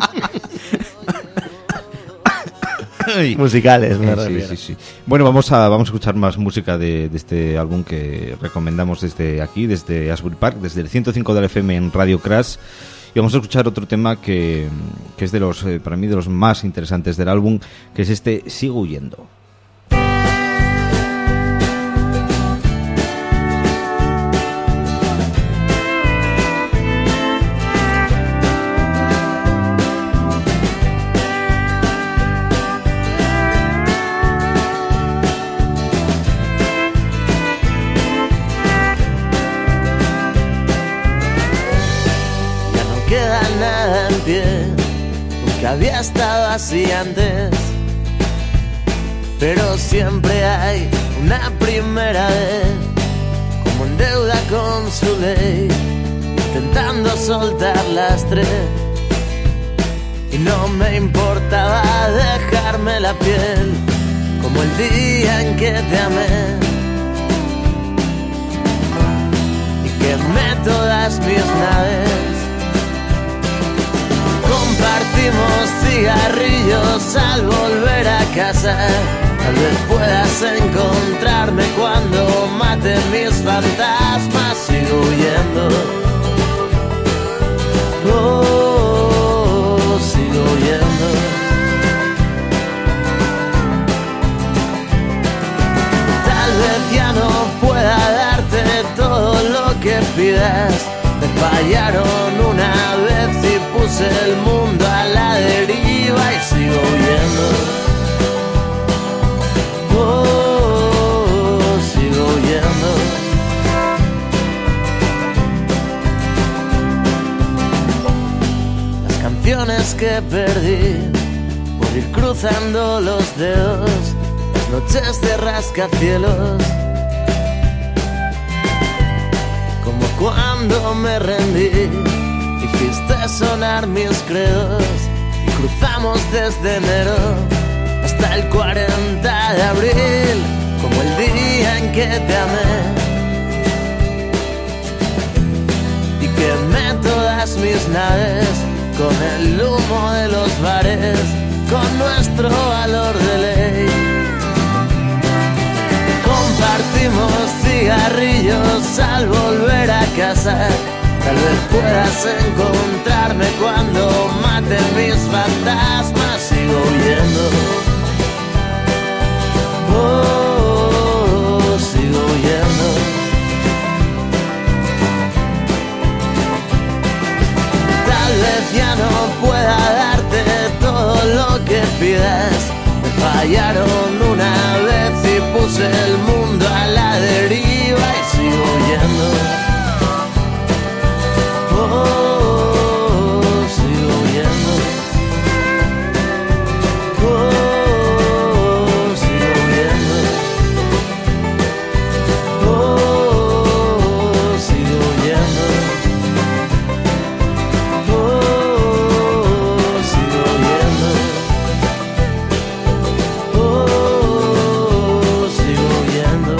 Musicales, me Eh, sí, refiero. sí, sí. Bueno, vamos a vamos a escuchar más música de, de este álbum que recomendamos desde aquí, desde Asbury Park, desde el ciento cinco de la F M en Radio Crash. Y vamos a escuchar otro tema que, que es de los eh, para mí de los más interesantes del álbum, que es este Sigo huyendo. Ya no queda nada en pie, porque había estado así antes. Pero siempre hay una primera vez, como en deuda con su ley, intentando soltar las tres. Y no me importaba dejarme la piel, como el día en que te amé. Y quemé todas mis naves. Compartimos cigarrillos al volver a casa. Tal vez puedas encontrarme cuando mate mis fantasmas. Sigo huyendo. Oh, sigo huyendo. Tal vez ya no pueda darte todo lo que pidas. Me fallaron una vez y puse el mundo a la deriva y sigo huyendo. Oh, sigo huyendo. Las canciones que perdí por ir cruzando los dedos, las noches de rascacielos. Como cuando me rendí, hiciste sonar mis credos y cruzamos desde enero hasta el cuarenta de abril, como el día en que te amé. Y quemé todas mis naves, con el humo de los bares, con nuestro valor de ley. Compartimos cigarrillos al volver a casa. Tal vez puedas encontrarme cuando maten mis fantasmas. Sigo huyendo. Oh, sigo huyendo. Tal vez ya no pueda darte todo lo que pidas. Me fallaron una vez y puse el mundo a la deriva y sigo huyendo. Oh, sigo huyendo. Oh, sigo huyendo. Oh, sigo huyendo. Oh, sigo huyendo. Oh, sigo huyendo.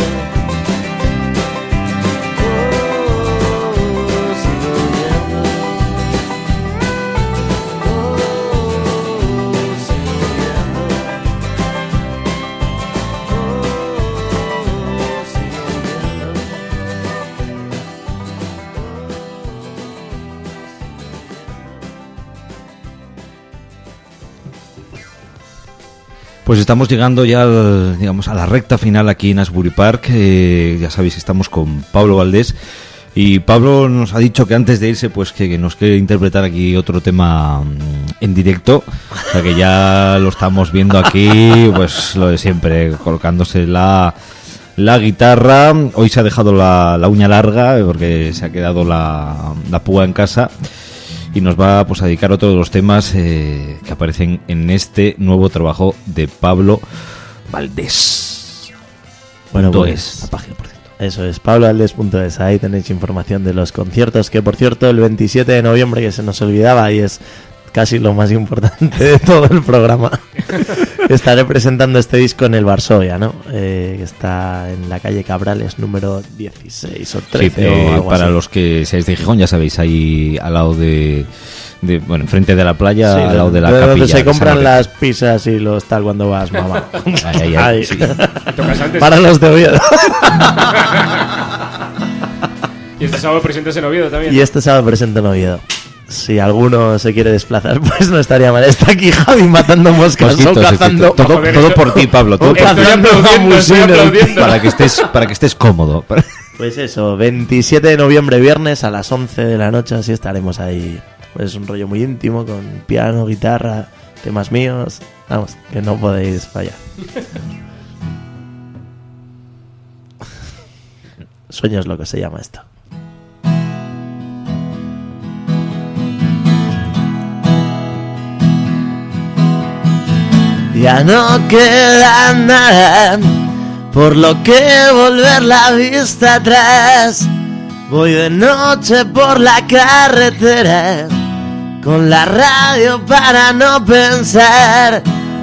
Pues estamos llegando ya al, digamos, a la recta final aquí en Asbury Park. Eh, ya sabéis que estamos con Pablo Valdés. Y Pablo nos ha dicho que antes de irse, pues que, que nos quiere interpretar aquí otro tema en directo. O sea que ya lo estamos viendo aquí, pues lo de siempre, colocándose la, la guitarra. Hoy se ha dejado la, la uña larga porque se ha quedado la, la púa en casa. Y nos va, pues, a dedicar otro de los temas eh, que aparecen en este nuevo trabajo de Pablo Valdés. Bueno, Punto pues es la página, por cierto. Eso es, pablo valdés punto es. Ahí tenéis información de los conciertos, que por cierto el veintisiete de noviembre, que se nos olvidaba y es casi lo más importante de todo el programa, estaré presentando este disco en el Varsovia, ¿no? Eh, que está en la calle Cabrales, número dieciséis o trece. Sí, eh, o algo para así. los que seáis de Gijón, ya sabéis, ahí al lado de, de bueno, enfrente de la playa, Sí, al lado de la donde capilla. se de compran San las pizzas y los tal cuando vas, mamá. Ahí, ahí, ahí, Ahí. sí. Tocas antes. Para los de Oviedo. Y este sábado presentas en Oviedo también. Y este sábado presento en Oviedo. Si alguno se quiere desplazar, pues no estaría mal. Está aquí Javi matando moscas, o Mosquitos, cazando. todo, Joder, todo esto- por ti, Pablo, todo Estoy por ti. Estoy aplaudiendo, estoy gamusines. aplaudiendo. Para que estés, para que estés cómodo. Pues eso, veintisiete de noviembre, viernes a las once de la noche, así estaremos ahí. Pues es un rollo muy íntimo, con piano, guitarra, temas míos. Vamos, que no podéis fallar. Sueños locos se llama esto. Ya no queda nada por lo que volver la vista atrás. Voy de noche por la carretera con la radio para no pensar.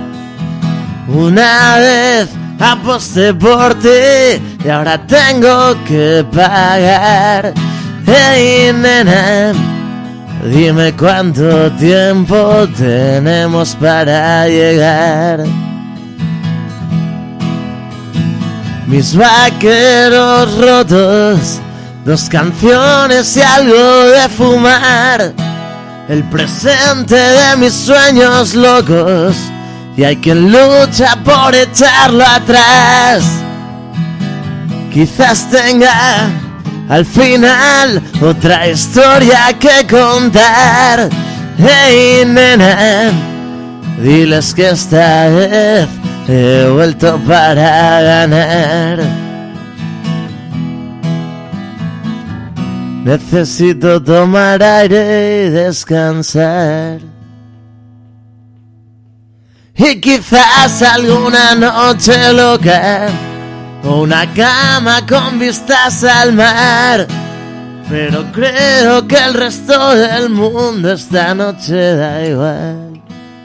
Una vez aposté por ti y ahora tengo que pagar. Hey, nena, dime cuánto tiempo tenemos para llegar. Mis vaqueros rotos, dos canciones y algo de fumar. El presente de mis sueños locos, y hay quien lucha por echarlo atrás. Quizás tenga al final otra historia que contar. Hey, nena, diles que esta vez he vuelto para ganar. Necesito tomar aire y descansar. Y quizás alguna noche loca, o una cama con vistas al mar. Pero creo que el resto del mundo esta noche da igual.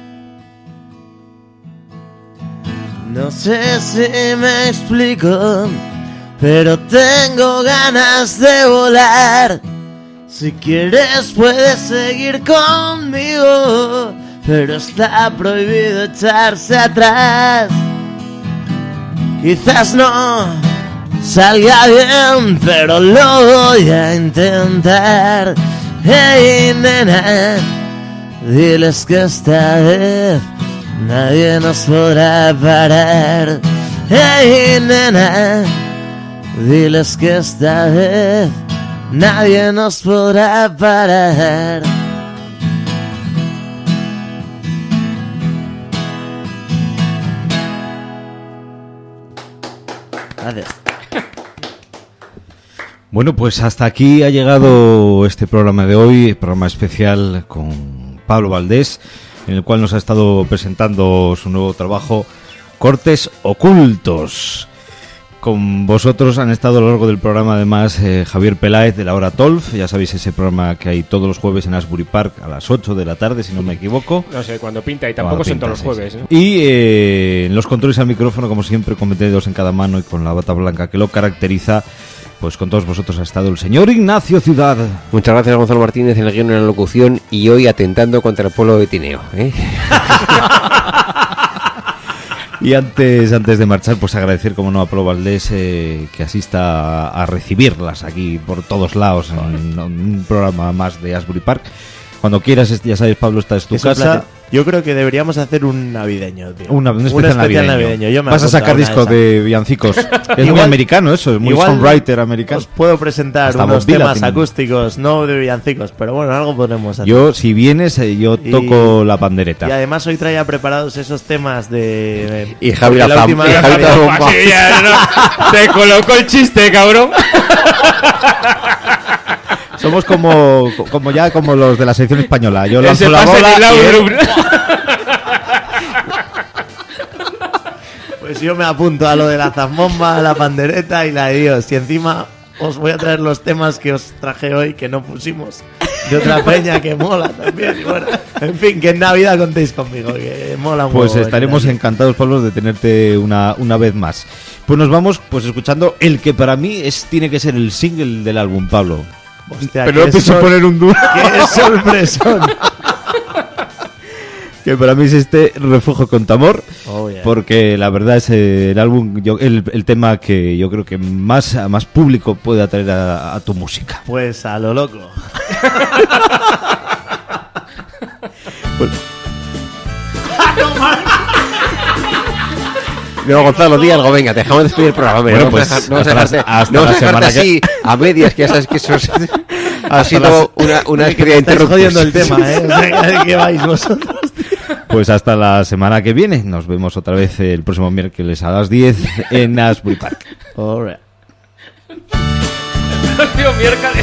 No sé si me explico, pero tengo ganas de volar. Si quieres puedes seguir conmigo, pero está prohibido echarse atrás. Quizás no salga bien, pero lo voy a intentar. Hey, nena, diles que esta vez nadie nos podrá parar. Hey, nena, diles que esta vez nadie nos podrá parar. Gracias. Bueno, pues hasta aquí ha llegado este programa de hoy, programa especial con Pablo Valdés, en el cual nos ha estado presentando su nuevo trabajo, Cortes Ocultos. Con vosotros han estado a lo largo del programa además eh, Javier Peláez de la Hora Tolf, ya sabéis ese programa que hay todos los jueves en Asbury Park a las ocho de la tarde, si no me equivoco. No sé, cuando pinta y tampoco son todos los jueves. ¿eh? Y eh, en los controles al micrófono, como siempre, con dedos en cada mano y con la bata blanca que lo caracteriza, pues con todos vosotros ha estado el señor Ignacio Ciudad. Muchas gracias, Gonzalo Martínez, en el guión y en la locución, y hoy atentando contra el pueblo de Tineo, ¿eh? Y antes antes de marchar, pues agradecer, como no, a Pablo Valdés eh, que asista a, a recibirlas aquí por todos lados en, en un programa más de Asbury Park. Cuando quieras, ya sabes, Pablo, esta es tu Es un casa. placer. Yo creo que deberíamos hacer un navideño, tío. Una, un especial, un especial navideño. navideño. Yo me Vas a apunto sacar una discos esa. de villancicos. Es muy Igual- americano eso, es muy igual songwriter americano. Os puedo presentar Hasta unos Bob Dylan temas tiene. acústicos, no de villancicos, pero bueno, algo podremos hacer. Yo, si vienes, eh, yo Y- toco la pandereta. Y además hoy traía preparados esos temas de... Y Javi porque la zam- última y vez Javi había- la bomba. Así ya, no. Te colocó el chiste, cabrón. Somos como, como ya como los de la selección española. Yo lanzo Ese la pase bola de y él- Laudrup. Pues yo me apunto a lo de la zambomba, la pandereta y la de Dios. Y encima os voy a traer los temas que os traje hoy que no pusimos. De otra peña que mola también. Y bueno, en fin, que en Navidad contéis conmigo, que mola un Pues huevo, estaremos que- encantados, Pablo, de tenerte una, una vez más. Pues nos vamos pues escuchando el que para mí es tiene que ser el single del álbum, Pablo. Hostia, Pero no qué pienso sor- poner un duro. ¡Qué sorpresón! Que para mí es este Refugio con tu amor. Oh, yeah. Porque la verdad es eh, el álbum, yo, el, el tema que yo creo que más, a más público puede atraer a, a tu música. Pues a lo loco. No, Gonzalo, di algo, venga, te dejamos despedir el programa. Hombre, Bueno, no pues, vamos a dejar- no vamos a hasta la- dejarte, hasta no vamos la a dejarte semana que- así a medias, que ya sabes que eso es- ha sido la- una, una Es que cría estáis interruptus. jodiendo el tema, ¿eh? O sea, ¿de qué vais vosotros? Pues hasta la semana que viene. Nos vemos otra vez el próximo miércoles a las diez en Asbury Park. All right. Tío, miércoles.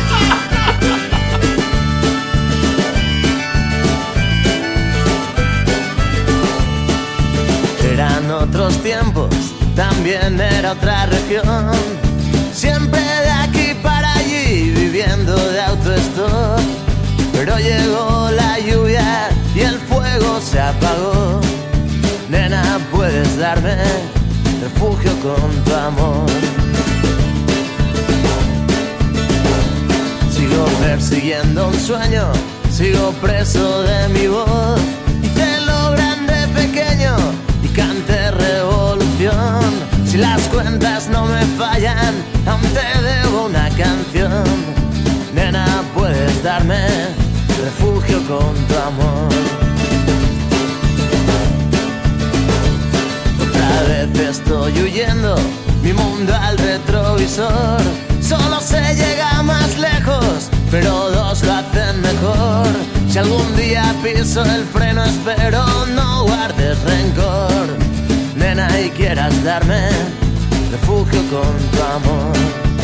Eran otros tiempos, también era otra región. Siempre de aquí para allí, viviendo de autostop. Pero llegó la lluvia y el fuego se apagó. Nena, puedes darme refugio con tu amor. Sigo persiguiendo un sueño, sigo preso de mi voz. Hice lo grande pequeño y canté revolución. Si las cuentas no me fallan, aún te debo una canción. Nena, puedes darme refugio con tu amor. Otra vez estoy huyendo, mi mundo al retrovisor. Solo se llega más lejos, pero dos lo hacen mejor. Si algún día piso el freno, espero no guardes rencor. Nena, y quieras darme refugio con tu amor.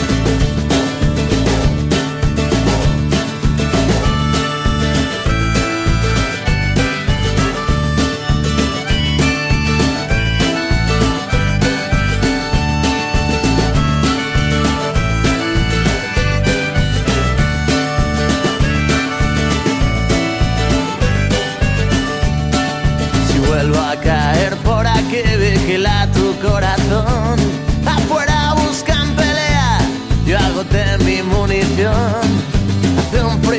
Si vuelvo a caer por aquí, vigila tu corazón. Afuera buscan pelea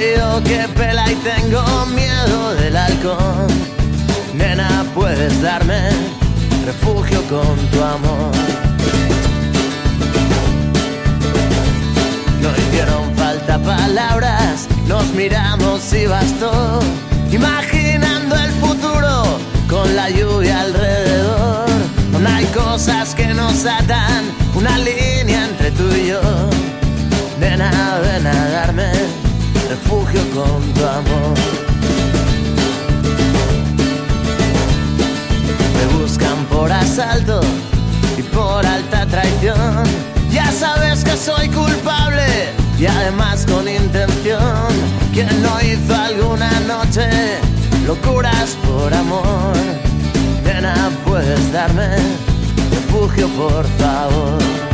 frío que pela y tengo miedo del halcón. Nena, puedes darme refugio con tu amor. No hicieron falta palabras, nos miramos y bastó, imaginando el futuro con la lluvia alrededor. No hay cosas que nos atan, una línea entre tú y yo. Nena, ven a darme refugio con tu amor. Me buscan por asalto y por alta traición. Ya sabes que soy culpable y además con intención. ¿Quién no hizo alguna noche locuras por amor? Nena, puedes darme refugio, por favor.